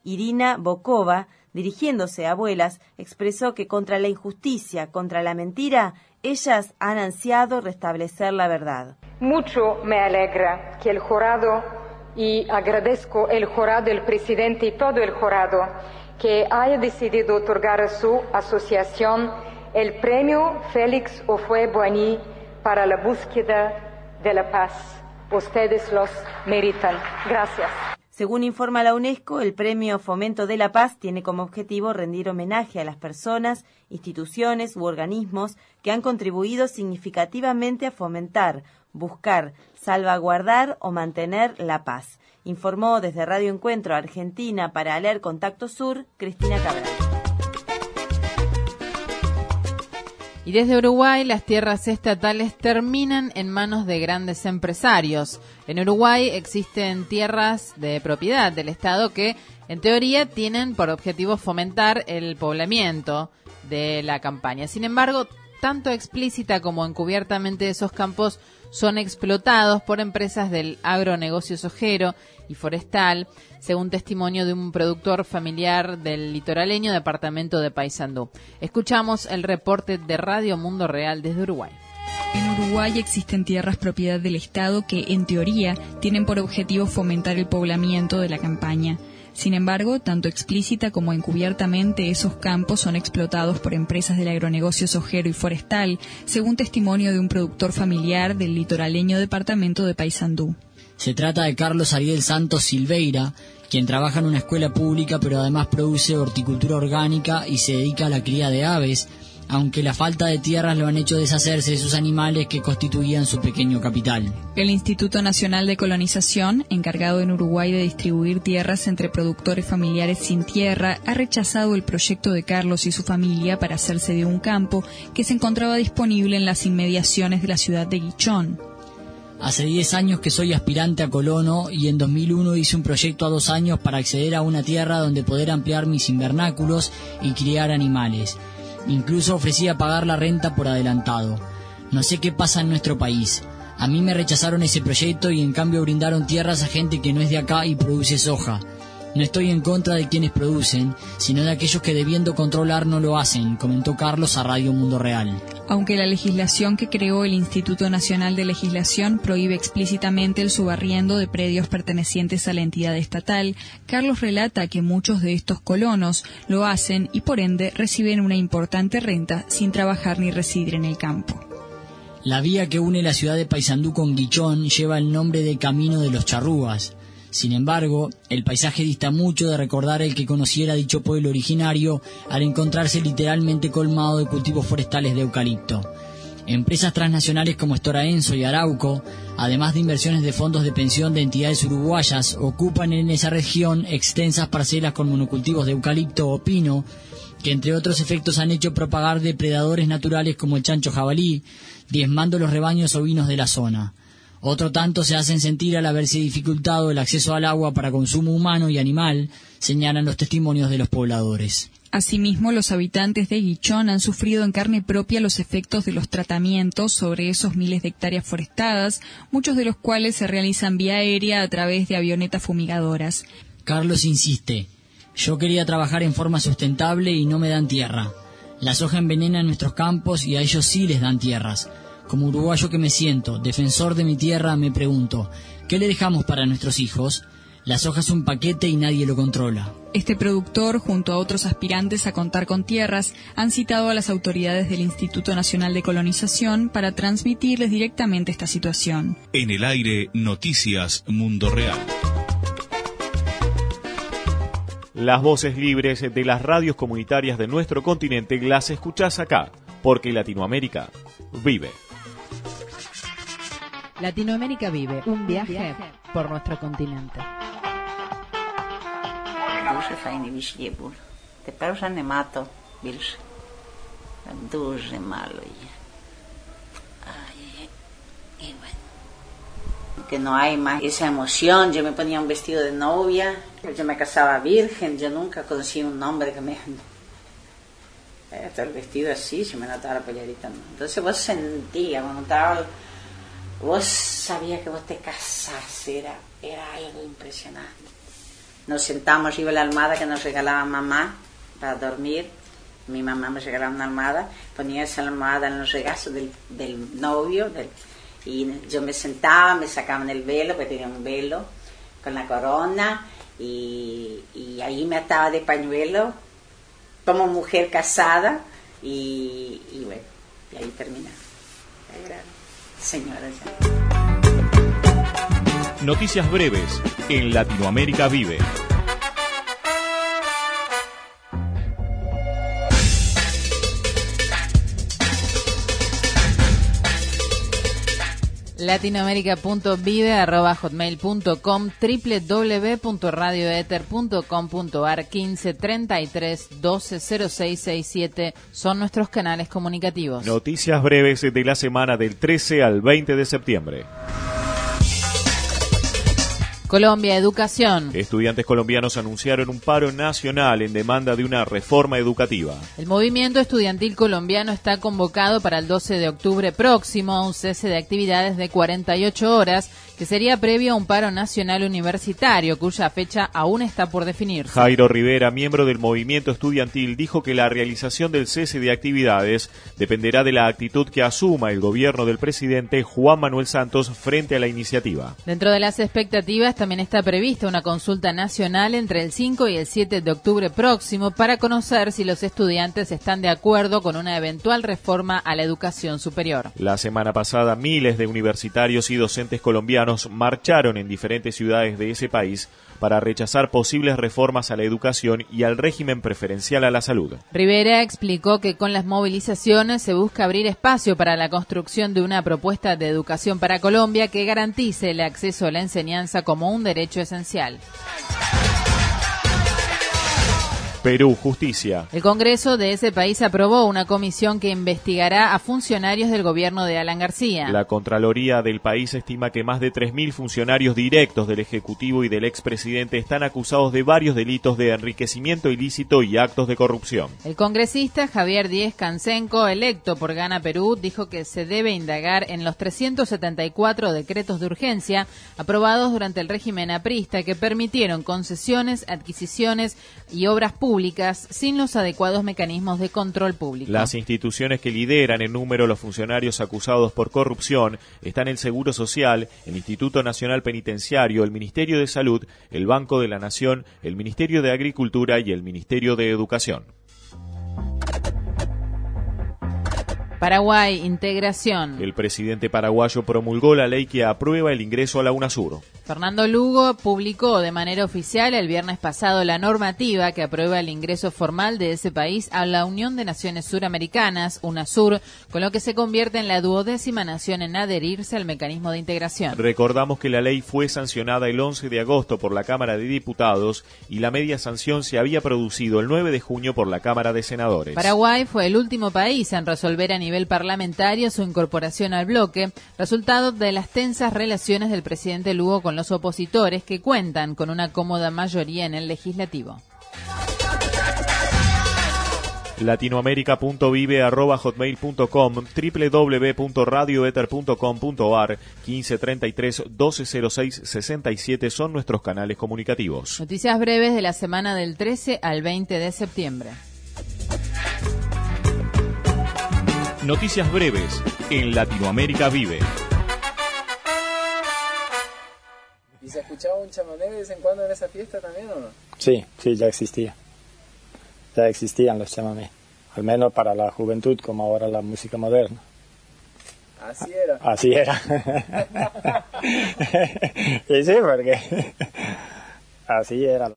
Speaker 23: Irina Bokova, dirigiéndose a abuelas, expresó que contra la injusticia, contra la mentira, ellas han ansiado restablecer la verdad.
Speaker 3: Mucho me alegra que el jurado, y agradezco el jurado, el presidente y todo el jurado, que haya decidido otorgar a su asociación el premio Félix Houphouët-Boigny para la búsqueda de la paz. Ustedes los meritan. Gracias.
Speaker 23: Según informa la UNESCO, el Premio Fomento de la Paz tiene como objetivo rendir homenaje a las personas, instituciones u organismos que han contribuido significativamente a fomentar, buscar, salvaguardar o mantener la paz. Informó desde Radio Encuentro Argentina para ALER Contacto Sur, Cristina Cabral.
Speaker 2: Y desde Uruguay, las tierras estatales terminan en manos de grandes empresarios. En Uruguay existen tierras de propiedad del Estado que, en teoría, tienen por objetivo fomentar el poblamiento de la campaña. Sin embargo, tanto explícita como encubiertamente esos campos son explotados por empresas del agronegocio sojero y forestal, según testimonio de un productor familiar del litoraleño departamento de Paysandú. Escuchamos el reporte de Radio Mundo Real desde Uruguay.
Speaker 8: En Uruguay existen tierras propiedad del Estado que, en teoría, tienen por objetivo fomentar el poblamiento de la campaña. Sin embargo, tanto explícita como encubiertamente, esos campos son explotados por empresas del agronegocio sojero y forestal, según testimonio de un productor familiar del litoraleño departamento de Paysandú.
Speaker 10: Se trata de Carlos Ariel Santos Silveira, quien trabaja en una escuela pública pero además produce horticultura orgánica y se dedica a la cría de aves, aunque la falta de tierras lo han hecho deshacerse de sus animales que constituían su pequeño capital.
Speaker 8: El Instituto Nacional de Colonización, encargado en Uruguay de distribuir tierras entre productores familiares sin tierra, ha rechazado el proyecto de Carlos y su familia para hacerse de un campo que se encontraba disponible en las inmediaciones de la ciudad de Guichón.
Speaker 10: Hace 10 años que soy aspirante a colono y en 2001 hice un proyecto a 2 años para acceder a una tierra donde poder ampliar mis invernáculos y criar animales. Incluso ofrecía pagar la renta por adelantado. No sé qué pasa en nuestro país. A mí me rechazaron ese proyecto y en cambio brindaron tierras a gente que no es de acá y produce soja. No estoy en contra de quienes producen, sino de aquellos que debiendo controlar no lo hacen, comentó Carlos a Radio Mundo Real.
Speaker 8: Aunque la legislación que creó el Instituto Nacional de Legislación prohíbe explícitamente el subarriendo de predios pertenecientes a la entidad estatal, Carlos relata que muchos de estos colonos lo hacen y por ende reciben una importante renta sin trabajar ni residir en el campo.
Speaker 10: La vía que une la ciudad de Paysandú con Guichón lleva el nombre de Camino de los Charrúas. Sin embargo, el paisaje dista mucho de recordar el que conociera dicho pueblo originario al encontrarse literalmente colmado de cultivos forestales de eucalipto. Empresas transnacionales como Stora Enso y Arauco, además de inversiones de fondos de pensión de entidades uruguayas, ocupan en esa región extensas parcelas con monocultivos de eucalipto o pino, que entre otros efectos han hecho propagar depredadores naturales como el chancho jabalí, diezmando los rebaños ovinos de la zona. Otro tanto se hacen sentir al haberse dificultado el acceso al agua para consumo humano y animal, señalan los testimonios de los pobladores.
Speaker 8: Asimismo, los habitantes de Guichón han sufrido en carne propia los efectos de los tratamientos sobre esos miles de hectáreas forestadas, muchos de los cuales se realizan vía aérea a través de avionetas fumigadoras.
Speaker 10: Carlos insiste: yo quería trabajar en forma sustentable y no me dan tierra. La soja envenena nuestros campos y a ellos sí les dan tierras. Como uruguayo que me siento, defensor de mi tierra, me pregunto, ¿qué le dejamos para nuestros hijos? La soja es un paquete y nadie lo controla.
Speaker 8: Este productor, junto a otros aspirantes a contar con tierras, han citado a las autoridades del Instituto Nacional de Colonización para transmitirles directamente esta situación.
Speaker 19: En el aire, Noticias Mundo Real.
Speaker 1: Las voces libres de las radios comunitarias de nuestro continente las escuchás acá, porque Latinoamérica vive.
Speaker 2: Latinoamérica vive, un viaje por nuestro continente.
Speaker 16: Дуже файні вічні були. Тепер вже нема то більше. Дуже мало є. Y bueno. Que no hay más esa emoción. Yo me ponía un vestido de novia. Yo me casaba virgen. Yo nunca conocí un hombre que me... Hasta el vestido así, se me notaba la pollerita. ¿No? Entonces vos sentías, cuando estaba... Vos sabías que vos te casás. Era algo impresionante. nos sentábamos arriba de la almohada que nos regalaba mamá para dormir. Mi mamá me regalaba una almohada, ponía esa almohada en los regazos del novio, y yo me sentaba, me sacaban el velo, porque tenía un velo con la corona, y ahí me ataba de pañuelo como mujer casada, y bueno, y ahí terminaba. Señora ya.
Speaker 1: Noticias breves en Latinoamérica Vive.
Speaker 2: latinoamerica.vive@hotmail.com, www.radioether.com.ar, 1533 120667 son nuestros canales comunicativos.
Speaker 1: Noticias breves de la semana del 13 al 20 de septiembre.
Speaker 2: Colombia, educación.
Speaker 1: Estudiantes colombianos anunciaron un paro nacional en demanda de una reforma educativa.
Speaker 2: El movimiento estudiantil colombiano está convocado para el 12 de octubre próximo a un cese de actividades de 48 horas, que sería previo a un paro nacional universitario, cuya fecha aún está por definirse.
Speaker 1: Jairo Rivera, miembro del movimiento estudiantil, dijo que la realización del cese de actividades dependerá de la actitud que asuma el gobierno del presidente Juan Manuel Santos frente a la iniciativa.
Speaker 2: Dentro de las expectativas también está prevista una consulta nacional entre el 5 y el 7 de octubre próximo para conocer si los estudiantes están de acuerdo con una eventual reforma a la educación superior.
Speaker 1: La semana pasada, miles de universitarios y docentes colombianos marcharon en diferentes ciudades de ese país para rechazar posibles reformas a la educación y al régimen preferencial a la salud.
Speaker 2: Rivera explicó que con las movilizaciones se busca abrir espacio para la construcción de una propuesta de educación para Colombia que garantice el acceso a la enseñanza como un derecho esencial.
Speaker 1: Perú, justicia.
Speaker 2: El Congreso de ese país aprobó una comisión que investigará a funcionarios del gobierno de Alan García.
Speaker 1: La Contraloría del país estima que más de 3.000 funcionarios directos del Ejecutivo y del expresidente están acusados de varios delitos de enriquecimiento ilícito y actos de corrupción.
Speaker 2: El congresista Javier Díez Canseco, electo por Gana Perú, dijo que se debe indagar en los 374 decretos de urgencia aprobados durante el régimen aprista que permitieron concesiones, adquisiciones y obras públicas sin los adecuados mecanismos de control público.
Speaker 1: Las instituciones que lideran en número los funcionarios acusados por corrupción están el Seguro Social, el Instituto Nacional Penitenciario, el Ministerio de Salud, el Banco de la Nación, el Ministerio de Agricultura y el Ministerio de Educación.
Speaker 2: Paraguay, integración.
Speaker 1: El presidente paraguayo promulgó la ley que aprueba el ingreso a la UNASUR.
Speaker 2: Fernando Lugo publicó de manera oficial el viernes pasado la normativa que aprueba el ingreso formal de ese país a la Unión de Naciones Suramericanas, UNASUR, con lo que se convierte en la 12ª nación en adherirse al mecanismo de integración.
Speaker 1: Recordamos que la ley fue sancionada el 11 de agosto por la Cámara de Diputados y la media sanción se había producido el 9 de junio por la Cámara de Senadores.
Speaker 2: Paraguay fue el último país en resolver a nivel parlamentario su incorporación al bloque, resultado de las tensas relaciones del presidente Lugo con los opositores que cuentan con una cómoda mayoría en el legislativo.
Speaker 1: latinoamerica.vive@hotmail.com, www.radioether.com.ar, 1533 1206 67 son nuestros canales comunicativos.
Speaker 2: Noticias breves de la semana del 13 al 20 de septiembre.
Speaker 1: Noticias breves en Latinoamérica Vive.
Speaker 4: ¿Y se escuchaba un chamamé de vez en cuando en esa fiesta también o no?
Speaker 5: Sí, ya existía. Ya existían los chamamés. Al menos para la juventud, como ahora la música moderna.
Speaker 4: Así era.
Speaker 5: Así era. Y sí, porque así era.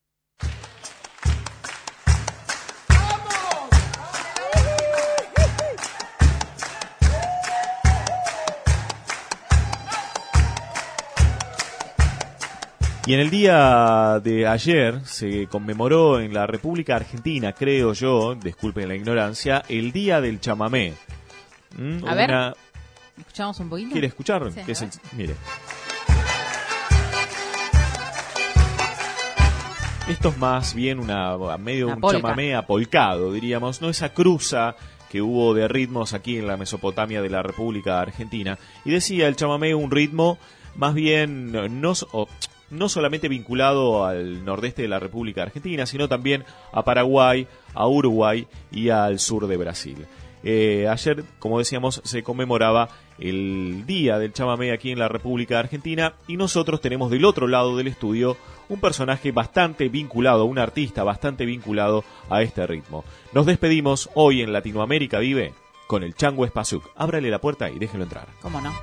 Speaker 1: Y en el día de ayer se conmemoró en la República Argentina, creo yo, disculpen la ignorancia, el Día del Chamamé.
Speaker 2: A ver, ¿escuchamos un poquito?
Speaker 1: ¿Quiere escuchar?
Speaker 2: Sí,
Speaker 1: Mire. Esto es más bien un chamamé apolcado, diríamos, no esa cruza que hubo de ritmos aquí en la Mesopotamia de la República Argentina. Y decía el chamamé un ritmo más bien no solamente vinculado al nordeste de la República Argentina, sino también a Paraguay, a Uruguay y al sur de Brasil. Ayer, como decíamos, se conmemoraba el Día del Chamamé aquí en la República Argentina y nosotros tenemos del otro lado del estudio un personaje bastante vinculado, un artista bastante vinculado a este ritmo. Nos despedimos hoy en Latinoamérica Vive con el Chango Espazuk. Ábrale la puerta y déjenlo entrar.
Speaker 2: ¿Cómo no?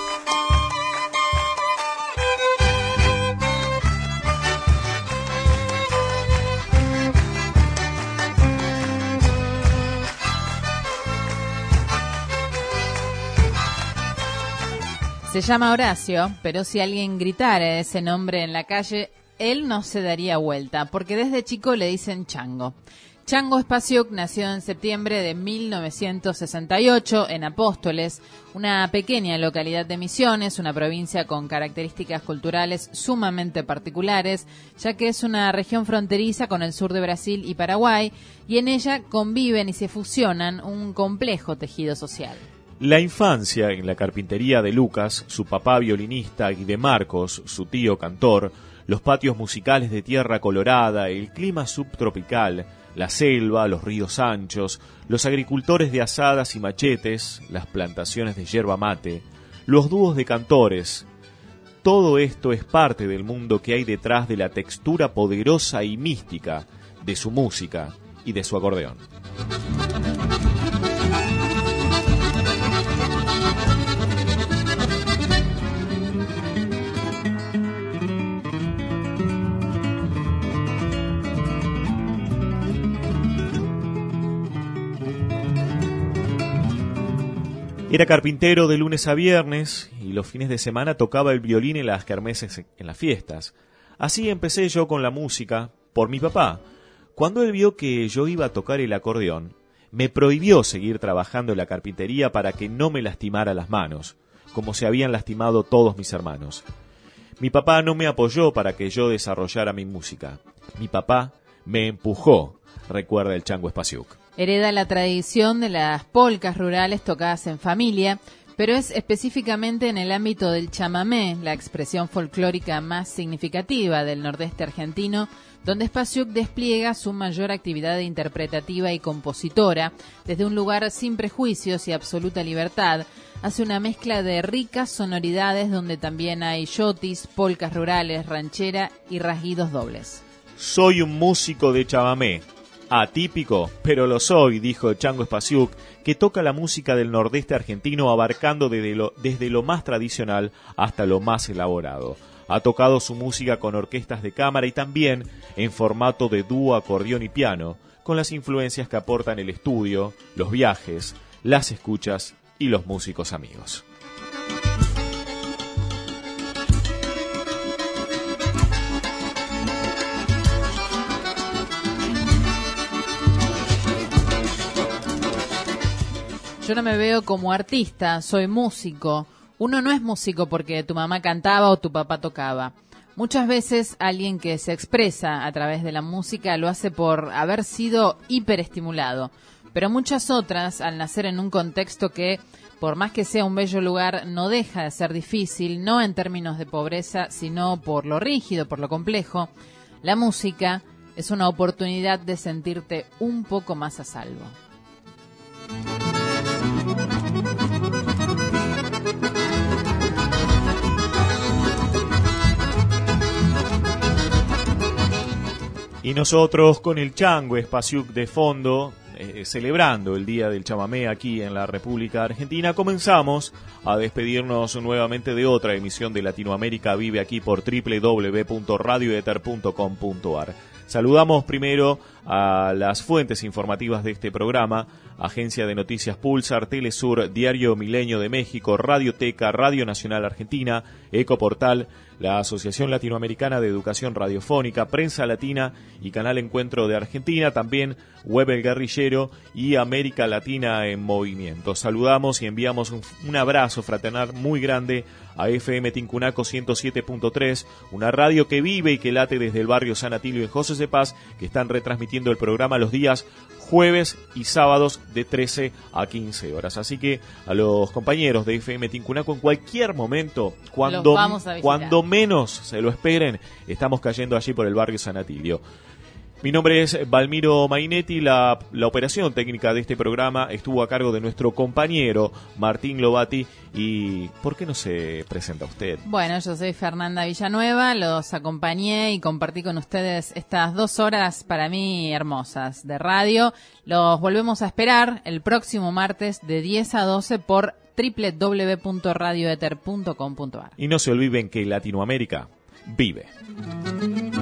Speaker 2: Se llama Horacio, pero si alguien gritara ese nombre en la calle, él no se daría vuelta, porque desde chico le dicen Chango. Chango Espazuk nació en septiembre de 1968 en Apóstoles, una pequeña localidad de Misiones, una provincia con características culturales sumamente particulares, ya que es una región fronteriza con el sur de Brasil y Paraguay, y en ella conviven y se fusionan un complejo tejido social.
Speaker 1: La infancia en la carpintería de Lucas, su papá violinista, y de Marcos, su tío cantor, los patios musicales de tierra colorada, el clima subtropical, la selva, los ríos anchos, los agricultores de azadas y machetes, las plantaciones de yerba mate, los dúos de cantores. Todo esto es parte del mundo que hay detrás de la textura poderosa y mística de su música y de su acordeón. Era carpintero de lunes a viernes y los fines de semana tocaba el violín en las kermeses, en las fiestas. Así empecé yo con la música por mi papá. Cuando él vio que yo iba a tocar el acordeón, me prohibió seguir trabajando en la carpintería para que no me lastimara las manos, como se habían lastimado todos mis hermanos. Mi papá no me apoyó para que yo desarrollara mi música. Mi papá me empujó, recuerda el Chango Espazuk.
Speaker 2: Hereda la tradición de las polcas rurales tocadas en familia, pero es específicamente en el ámbito del chamamé, la expresión folclórica más significativa del nordeste argentino, donde Espazuk despliega su mayor actividad interpretativa y compositora. Desde un lugar sin prejuicios y absoluta libertad, hace una mezcla de ricas sonoridades donde también hay yotis, polcas rurales, ranchera y rasguidos dobles.
Speaker 1: Soy un músico de chamamé. Atípico, pero lo soy, dijo Chango Espazuk, que toca la música del nordeste argentino abarcando desde lo más tradicional hasta lo más elaborado. Ha tocado su música con orquestas de cámara y también en formato de dúo, acordeón y piano, con las influencias que aportan el estudio, los viajes, las escuchas y los músicos amigos.
Speaker 2: Yo no me veo como artista, soy músico. Uno no es músico porque tu mamá cantaba o tu papá tocaba. Muchas veces alguien que se expresa a través de la música lo hace por haber sido hiperestimulado. Pero muchas otras, al nacer en un contexto que, por más que sea un bello lugar, no deja de ser difícil, no en términos de pobreza, sino por lo rígido, por lo complejo, la música es una oportunidad de sentirte un poco más a salvo.
Speaker 1: Y nosotros con el Chango Espazuk de fondo, celebrando el Día del Chamamé aquí en la República Argentina, comenzamos a despedirnos nuevamente de otra emisión de Latinoamérica Vive aquí por www.radioether.com.ar. Saludamos primero a las fuentes informativas de este programa: Agencia de Noticias Pulsar, Telesur, Diario Milenio de México, Radioteca, Radio Nacional Argentina, Ecoportal, la Asociación Latinoamericana de Educación Radiofónica, Prensa Latina y Canal Encuentro de Argentina, también Web El Guerrillero y América Latina en Movimiento. Saludamos y enviamos un abrazo fraternal muy grande a FM Tincunaco 107.3, una radio que vive y que late desde el barrio San Atilio en José de Paz, que están retransmitiendo el programa los días jueves y sábados de 13 a 15 horas. Así que a los compañeros de FM Tincunaco, en cualquier momento, cuando menos se lo esperen, estamos cayendo allí por el barrio San Atilio. Mi nombre es Valmiro Mainetti, la operación técnica de este programa estuvo a cargo de nuestro compañero Martín Lobati. ¿Y por qué no se presenta usted?
Speaker 2: Bueno, yo soy Fernanda Villanueva, los acompañé y compartí con ustedes estas 2 horas para mí hermosas de radio. Los volvemos a esperar el próximo martes de 10 a 12 por www.radioether.com.ar.
Speaker 1: Y no se olviden que Latinoamérica vive.